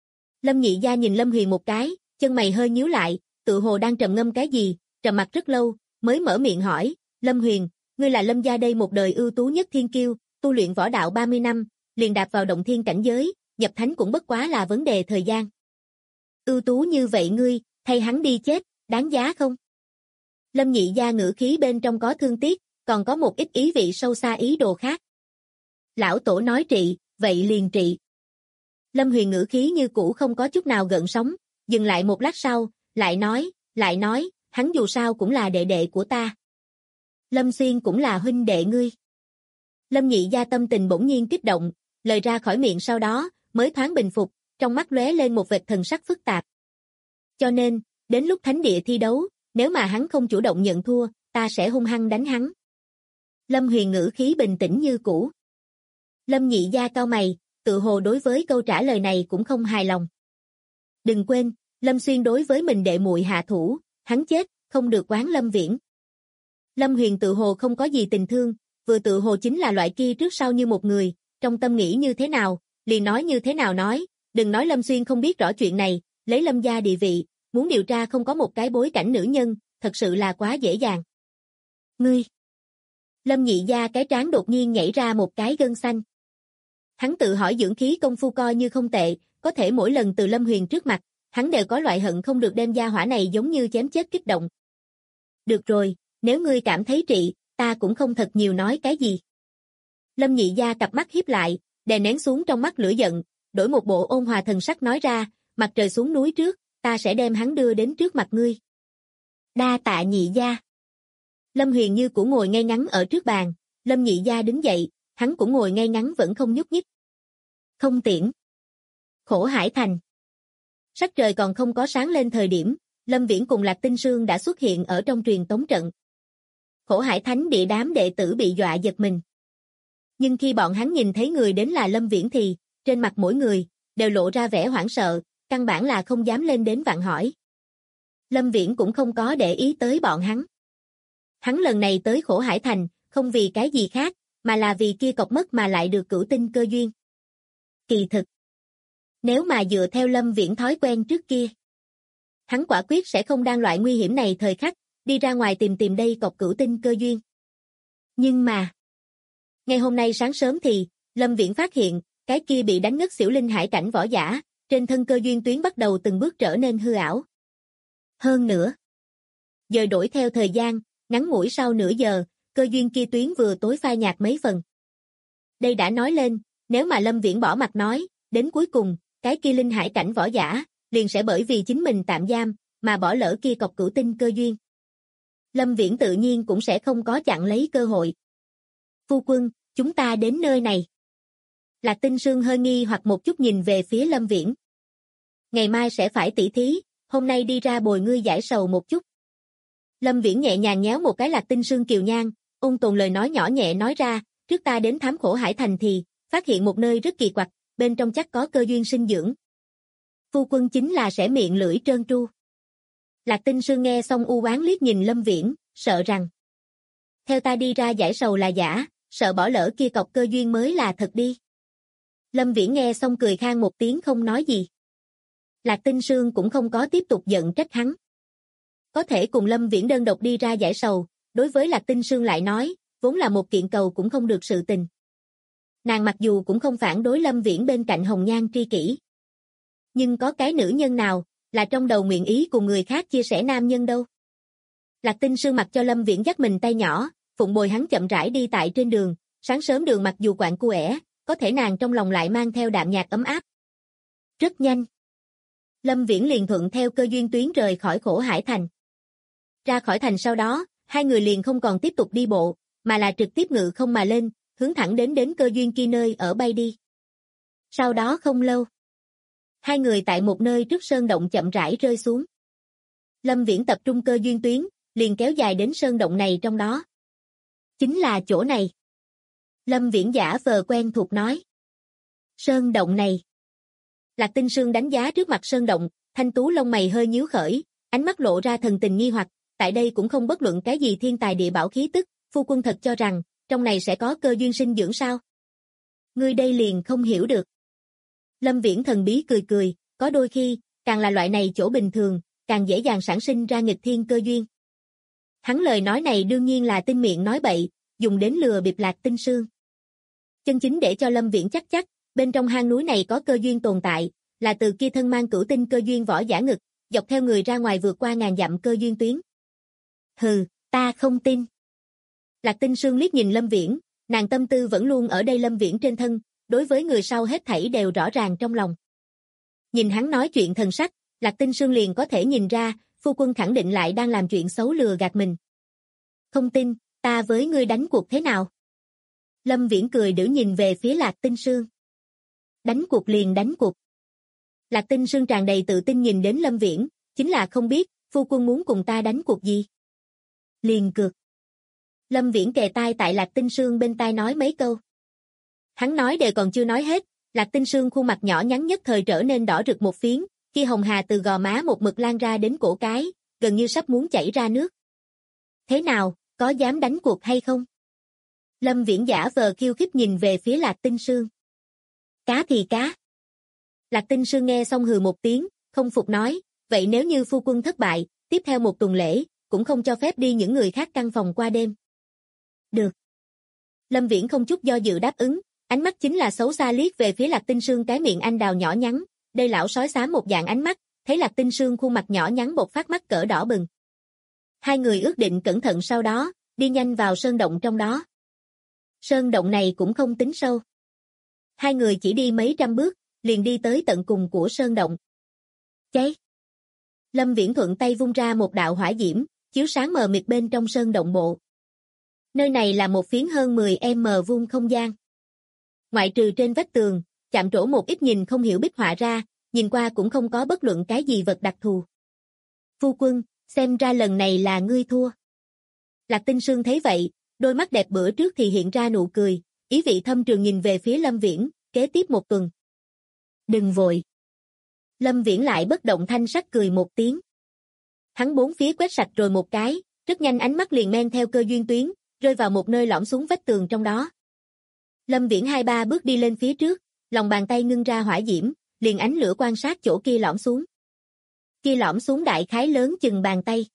Lâm Nhị Gia nhìn Lâm Huyền một cái, chân mày hơi nhíu lại, tự hồ đang trầm ngâm cái gì, trầm mặc rất lâu, mới mở miệng hỏi, Lâm Huyền, ngươi là Lâm gia đây một đời ưu tú nhất thiên kiêu, tu luyện võ đạo 30 năm, liền đạp vào động thiên cảnh giới, nhập thánh cũng bất quá là vấn đề thời gian. Ưu tú như vậy ngươi, thay hắn đi chết, đáng giá không? Lâm Nhị Gia ngữ khí bên trong có thương tiếc, còn có một ít ý vị sâu xa ý đồ khác. Lão tổ nói trị, vậy liền trị. Lâm Huyền ngữ khí như cũ không có chút nào gợn sóng, dừng lại một lát sau, lại nói, hắn dù sao cũng là đệ đệ của ta. Lâm Xuyên cũng là huynh đệ ngươi. Lâm Nhị Gia tâm tình bỗng nhiên kích động, lời ra khỏi miệng sau đó, mới thoáng bình phục, trong mắt lóe lên một vệt thần sắc phức tạp. Cho nên, đến lúc thánh địa thi đấu, nếu mà hắn không chủ động nhận thua, ta sẽ hung hăng đánh hắn. Lâm Huyền ngữ khí bình tĩnh như cũ. Lâm Nhị Gia cau mày, tự hồ đối với câu trả lời này cũng không hài lòng. Đừng quên, Lâm Xuyên đối với mình đệ muội hạ thủ, hắn chết, không được oán Lâm Viễn. Lâm Huyền tự hồ không có gì tình thương, vừa tự hồ chính là loại kia trước sau như một người, trong tâm nghĩ như thế nào, liền nói như thế nào nói, đừng nói Lâm Xuyên không biết rõ chuyện này, lấy Lâm gia địa vị, muốn điều tra không có một cái bối cảnh nữ nhân, thật sự là quá dễ dàng. Ngươi! Lâm Nhị Gia cái trán đột nhiên nhảy ra một cái gân xanh. Hắn tự hỏi dưỡng khí công phu coi như không tệ, có thể mỗi lần từ Lâm Huyền trước mặt, hắn đều có loại hận không được đem gia hỏa này giống như chém chết kích động. Được rồi, nếu ngươi cảm thấy trị, ta cũng không thật nhiều nói cái gì. Lâm Nhị Gia cặp mắt híp lại, đè nén xuống trong mắt lửa giận, đổi một bộ ôn hòa thần sắc nói ra, mặt trời xuống núi trước, ta sẽ đem hắn đưa đến trước mặt ngươi. Đa tạ Nhị Gia. Lâm Huyền như cũng ngồi ngay ngắn ở trước bàn, Lâm Nhị Gia đứng dậy, hắn cũng ngồi ngay ngắn vẫn không nhúc nhích. Không tiễn. Khổ Hải Thành. Sắc trời còn không có sáng lên thời điểm, Lâm Viễn cùng Lạc Tinh Sương đã xuất hiện ở trong truyền tống trận. Khổ Hải Thánh địa đám đệ tử bị dọa giật mình. Nhưng khi bọn hắn nhìn thấy người đến là Lâm Viễn thì, trên mặt mỗi người, đều lộ ra vẻ hoảng sợ, căn bản là không dám lên đến vặn hỏi. Lâm Viễn cũng không có để ý tới bọn hắn. Hắn lần này tới Khổ Hải Thành, không vì cái gì khác, mà là vì kia cọc mất mà lại được cửu tinh cơ duyên. Kỳ thực, nếu mà dựa theo Lâm Viễn thói quen trước kia, hắn quả quyết sẽ không đang loại nguy hiểm này thời khắc, đi ra ngoài tìm đây cọc cửu tinh cơ duyên. Nhưng mà, ngày hôm nay sáng sớm thì, Lâm Viễn phát hiện, cái kia bị đánh ngất xỉu linh hải cảnh võ giả, trên thân cơ duyên tuyến bắt đầu từng bước trở nên hư ảo. Hơn nữa, giờ đổi theo thời gian, ngắn ngủi sau nửa giờ, cơ duyên kia tuyến vừa tối phai nhạt mấy phần. Đây đã nói lên, nếu mà Lâm Viễn bỏ mặt nói, đến cuối cùng, cái kia linh hải cảnh võ giả, liền sẽ bởi vì chính mình tạm giam, mà bỏ lỡ kia cọc cửu tinh cơ duyên. Lâm Viễn tự nhiên cũng sẽ không có chặn lấy cơ hội. Phu quân, chúng ta đến nơi này. Lạc Tinh Sương hơi nghi hoặc một chút nhìn về phía Lâm Viễn. Ngày mai sẽ phải tỉ thí, hôm nay đi ra bồi ngươi giải sầu một chút. Lâm Viễn nhẹ nhàng nhéo một cái Lạc Tinh Sương kiều nhan, ôn tồn lời nói nhỏ nhẹ nói ra, trước ta đến thám Khổ Hải Thành thì, phát hiện một nơi rất kỳ quặc, bên trong chắc có cơ duyên sinh dưỡng. Phu quân chính là sẽ miệng lưỡi trơn tru. Lạc Tinh Sương nghe xong u oán liếc nhìn Lâm Viễn, sợ rằng theo ta đi ra giải sầu là giả, sợ bỏ lỡ kia cọc cơ duyên mới là thật đi. Lâm Viễn nghe xong cười khan một tiếng không nói gì. Lạc Tinh Sương cũng không có tiếp tục giận trách hắn. Có thể cùng Lâm Viễn đơn độc đi ra giải sầu, đối với Lạc Tinh Sương lại nói, vốn là một kiện cầu cũng không được sự tình. Nàng mặc dù cũng không phản đối Lâm Viễn bên cạnh hồng nhan tri kỷ. Nhưng có cái nữ nhân nào, là trong đầu nguyện ý cùng người khác chia sẻ nam nhân đâu. Lạc Tinh Sương mặc cho Lâm Viễn dắt mình tay nhỏ, phụng bồi hắn chậm rãi đi tại trên đường, sáng sớm đường mặc dù quạnh quẻ, có thể nàng trong lòng lại mang theo đạm nhạc ấm áp. Rất nhanh. Lâm Viễn liền thuận theo cơ duyên tuyến rời khỏi Khổ Hải Thành. Ra khỏi thành sau đó, hai người liền không còn tiếp tục đi bộ, mà là trực tiếp ngự không mà lên, hướng thẳng đến cơ duyên kia nơi ở bay đi. Sau đó không lâu, hai người tại một nơi trước sơn động chậm rãi rơi xuống. Lâm Viễn tập trung cơ duyên tuyến, liền kéo dài đến sơn động này trong đó. Chính là chỗ này. Lâm Viễn giả vờ quen thuộc nói. Sơn động này. Lạc Tinh Sương đánh giá trước mặt sơn động, thanh tú lông mày hơi nhíu khởi, ánh mắt lộ ra thần tình nghi hoặc, tại đây cũng không bất luận cái gì thiên tài địa bảo khí tức, phu quân thật cho rằng, trong này sẽ có cơ duyên sinh dưỡng sao? Ngươi đây liền không hiểu được. Lâm Viễn thần bí cười cười, có đôi khi, càng là loại này chỗ bình thường, càng dễ dàng sản sinh ra nghịch thiên cơ duyên. Hắn lời nói này đương nhiên là tinh miệng nói bậy, dùng đến lừa bịp Lạc Tinh Sương. Chân chính để cho Lâm Viễn chắc, bên trong hang núi này có cơ duyên tồn tại, là từ kia thân mang cửu tinh cơ duyên võ giả ngực, dọc theo người ra ngoài vượt qua ngàn dặm cơ duyên tuyến. Hừ, ta không tin. Lạc Tinh Sương liếc nhìn Lâm Viễn, nàng tâm tư vẫn luôn ở đây Lâm Viễn trên thân, đối với người sau hết thảy đều rõ ràng trong lòng. Nhìn hắn nói chuyện thần sắc, Lạc Tinh Sương liền có thể nhìn ra, phu quân khẳng định lại đang làm chuyện xấu lừa gạt mình. Không tin, ta với ngươi đánh cuộc thế nào? Lâm Viễn cười đểu nhìn về phía Lạc Tinh Sương. Đánh cuộc liền đánh cuộc. Lạc Tinh Sương tràn đầy tự tin nhìn đến Lâm Viễn, chính là không biết, phu quân muốn cùng ta đánh cuộc gì? Liền cược. Lâm Viễn kề tai tại Lạc Tinh Sương bên tai nói mấy câu. Hắn nói đều còn chưa nói hết, Lạc Tinh Sương khuôn mặt nhỏ nhắn nhất thời trở nên đỏ rực một phiến, kia hồng hà từ gò má một mực lan ra đến cổ cái, gần như sắp muốn chảy ra nước. Thế nào, có dám đánh cuộc hay không? Lâm Viễn giả vờ khiêu khích nhìn về phía Lạc Tinh Sương. Cá thì cá. Lạc Tinh Sương nghe xong hừ một tiếng, không phục nói, vậy nếu như phu quân thất bại, tiếp theo một tuần lễ, cũng không cho phép đi những người khác căn phòng qua đêm. Được. Lâm Viễn không chút do dự đáp ứng, ánh mắt chính là xấu xa liếc về phía Lạc Tinh Sương cái miệng anh đào nhỏ nhắn, đây lão sói xám một dạng ánh mắt, thấy Lạc Tinh Sương khuôn mặt nhỏ nhắn bột phát mắt cỡ đỏ bừng. Hai người ước định cẩn thận sau đó, đi nhanh vào sơn động trong đó. Sơn động này cũng không tính sâu. Hai người chỉ đi mấy trăm bước, liền đi tới tận cùng của sơn động. Cháy! Lâm Viễn thuận tay vung ra một đạo hỏa diễm, chiếu sáng mờ mịt bên trong sơn động bộ. Nơi này là một phiến hơn 10m vuông không gian. Ngoại trừ trên vách tường, chạm trổ một ít nhìn không hiểu bích họa ra, nhìn qua cũng không có bất luận cái gì vật đặc thù. Phu quân, xem ra lần này là ngươi thua. Lạc Tinh Sương thấy vậy, đôi mắt đẹp bữa trước thì hiện ra nụ cười, ý vị thâm trường nhìn về phía Lâm Viễn, kế tiếp một tuần. Đừng vội. Lâm Viễn lại bất động thanh sắc cười một tiếng. Hắn bốn phía quét sạch rồi một cái, rất nhanh ánh mắt liền men theo cơ duyên tuyến, rơi vào một nơi lõm xuống vách tường trong đó. Lâm Viễn 2-3 bước đi lên phía trước, lòng bàn tay ngưng ra hỏa diễm, liền ánh lửa quan sát chỗ kia lõm xuống. Kia lõm xuống đại khái lớn chừng bàn tay.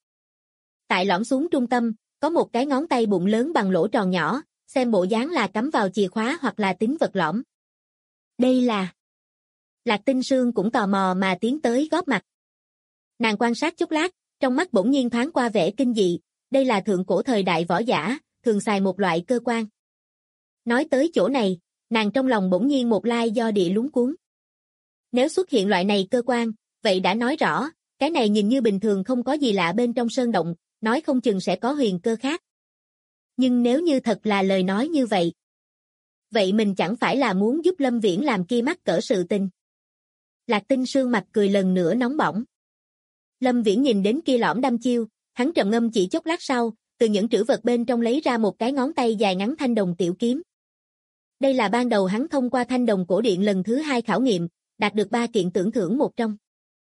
Tại lõm xuống trung tâm, có một cái ngón tay bụng lớn bằng lỗ tròn nhỏ, xem bộ dáng là cắm vào chìa khóa hoặc là tín vật lõm. Đây là... Lạc Tinh Sương cũng tò mò mà tiến tới góp mặt. Nàng quan sát chốc lát, trong mắt bỗng nhiên thoáng qua vẻ kinh dị, đây là thượng cổ thời đại võ giả, thường xài một loại cơ quan. Nói tới chỗ này, nàng trong lòng bỗng nhiên một lai do địa luống cuống. Nếu xuất hiện loại này cơ quan, vậy đã nói rõ, cái này nhìn như bình thường không có gì lạ bên trong sơn động, nói không chừng sẽ có huyền cơ khác. Nhưng nếu như thật là lời nói như vậy, vậy mình chẳng phải là muốn giúp Lâm Viễn làm kia mắc cỡ sự tình. Lạc Tinh Sương mặt cười lần nữa nóng bỏng. Lâm Viễn nhìn đến kia lõm đâm chiêu, hắn trầm ngâm chỉ chốc lát sau, từ những trữ vật bên trong lấy ra một cái ngón tay dài ngắn thanh đồng tiểu kiếm. Đây là ban đầu hắn thông qua thanh đồng cổ điện lần thứ 2 khảo nghiệm, đạt được 3 kiện tưởng thưởng một trong.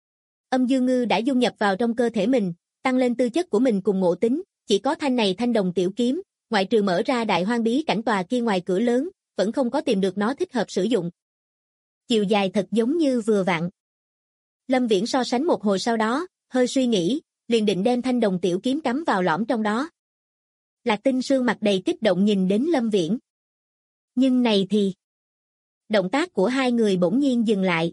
Âm Dương Ngư đã dung nhập vào trong cơ thể mình, tăng lên tư chất của mình cùng ngộ tính, chỉ có thanh này thanh đồng tiểu kiếm, ngoại trừ mở ra đại hoang bí cảnh tòa kia ngoài cửa lớn, vẫn không có tìm được nó thích hợp sử dụng. Chiều dài thật giống như vừa vặn. Lâm Viễn so sánh một hồi sau đó, hơi suy nghĩ, liền định đem thanh đồng tiểu kiếm cắm vào lõm trong đó. Lạc Tinh Sương mặt đầy kích động nhìn đến Lâm Viễn. Nhưng này thì... Động tác của hai người bỗng nhiên dừng lại.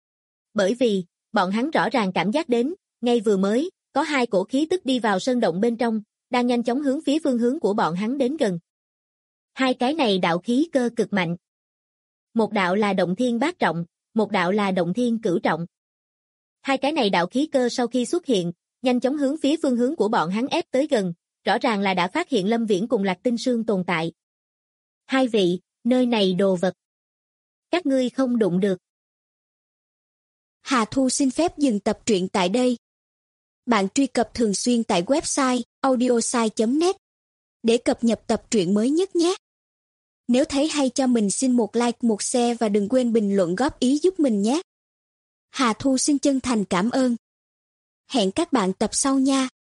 Bởi vì, bọn hắn rõ ràng cảm giác đến, ngay vừa mới, có hai cổ khí tức đi vào sơn động bên trong, đang nhanh chóng hướng phía phương hướng của bọn hắn đến gần. Hai cái này đạo khí cơ cực mạnh. Một đạo là động thiên bát trọng, một đạo là động thiên cửu trọng. Hai cái này đạo khí cơ sau khi xuất hiện, nhanh chóng hướng phía phương hướng của bọn hắn ép tới gần, rõ ràng là đã phát hiện Lâm Viễn cùng Lạc Tinh Sương tồn tại. Hai vị, nơi này đồ vật. Các ngươi không đụng được. Hà Thu xin phép dừng tập truyện tại đây. Bạn truy cập thường xuyên tại website audiosai.net để cập nhật tập truyện mới nhất nhé. Nếu thấy hay cho mình xin một like, một share và đừng quên bình luận góp ý giúp mình nhé. Hà Thu xin chân thành cảm ơn. Hẹn các bạn tập sau nha.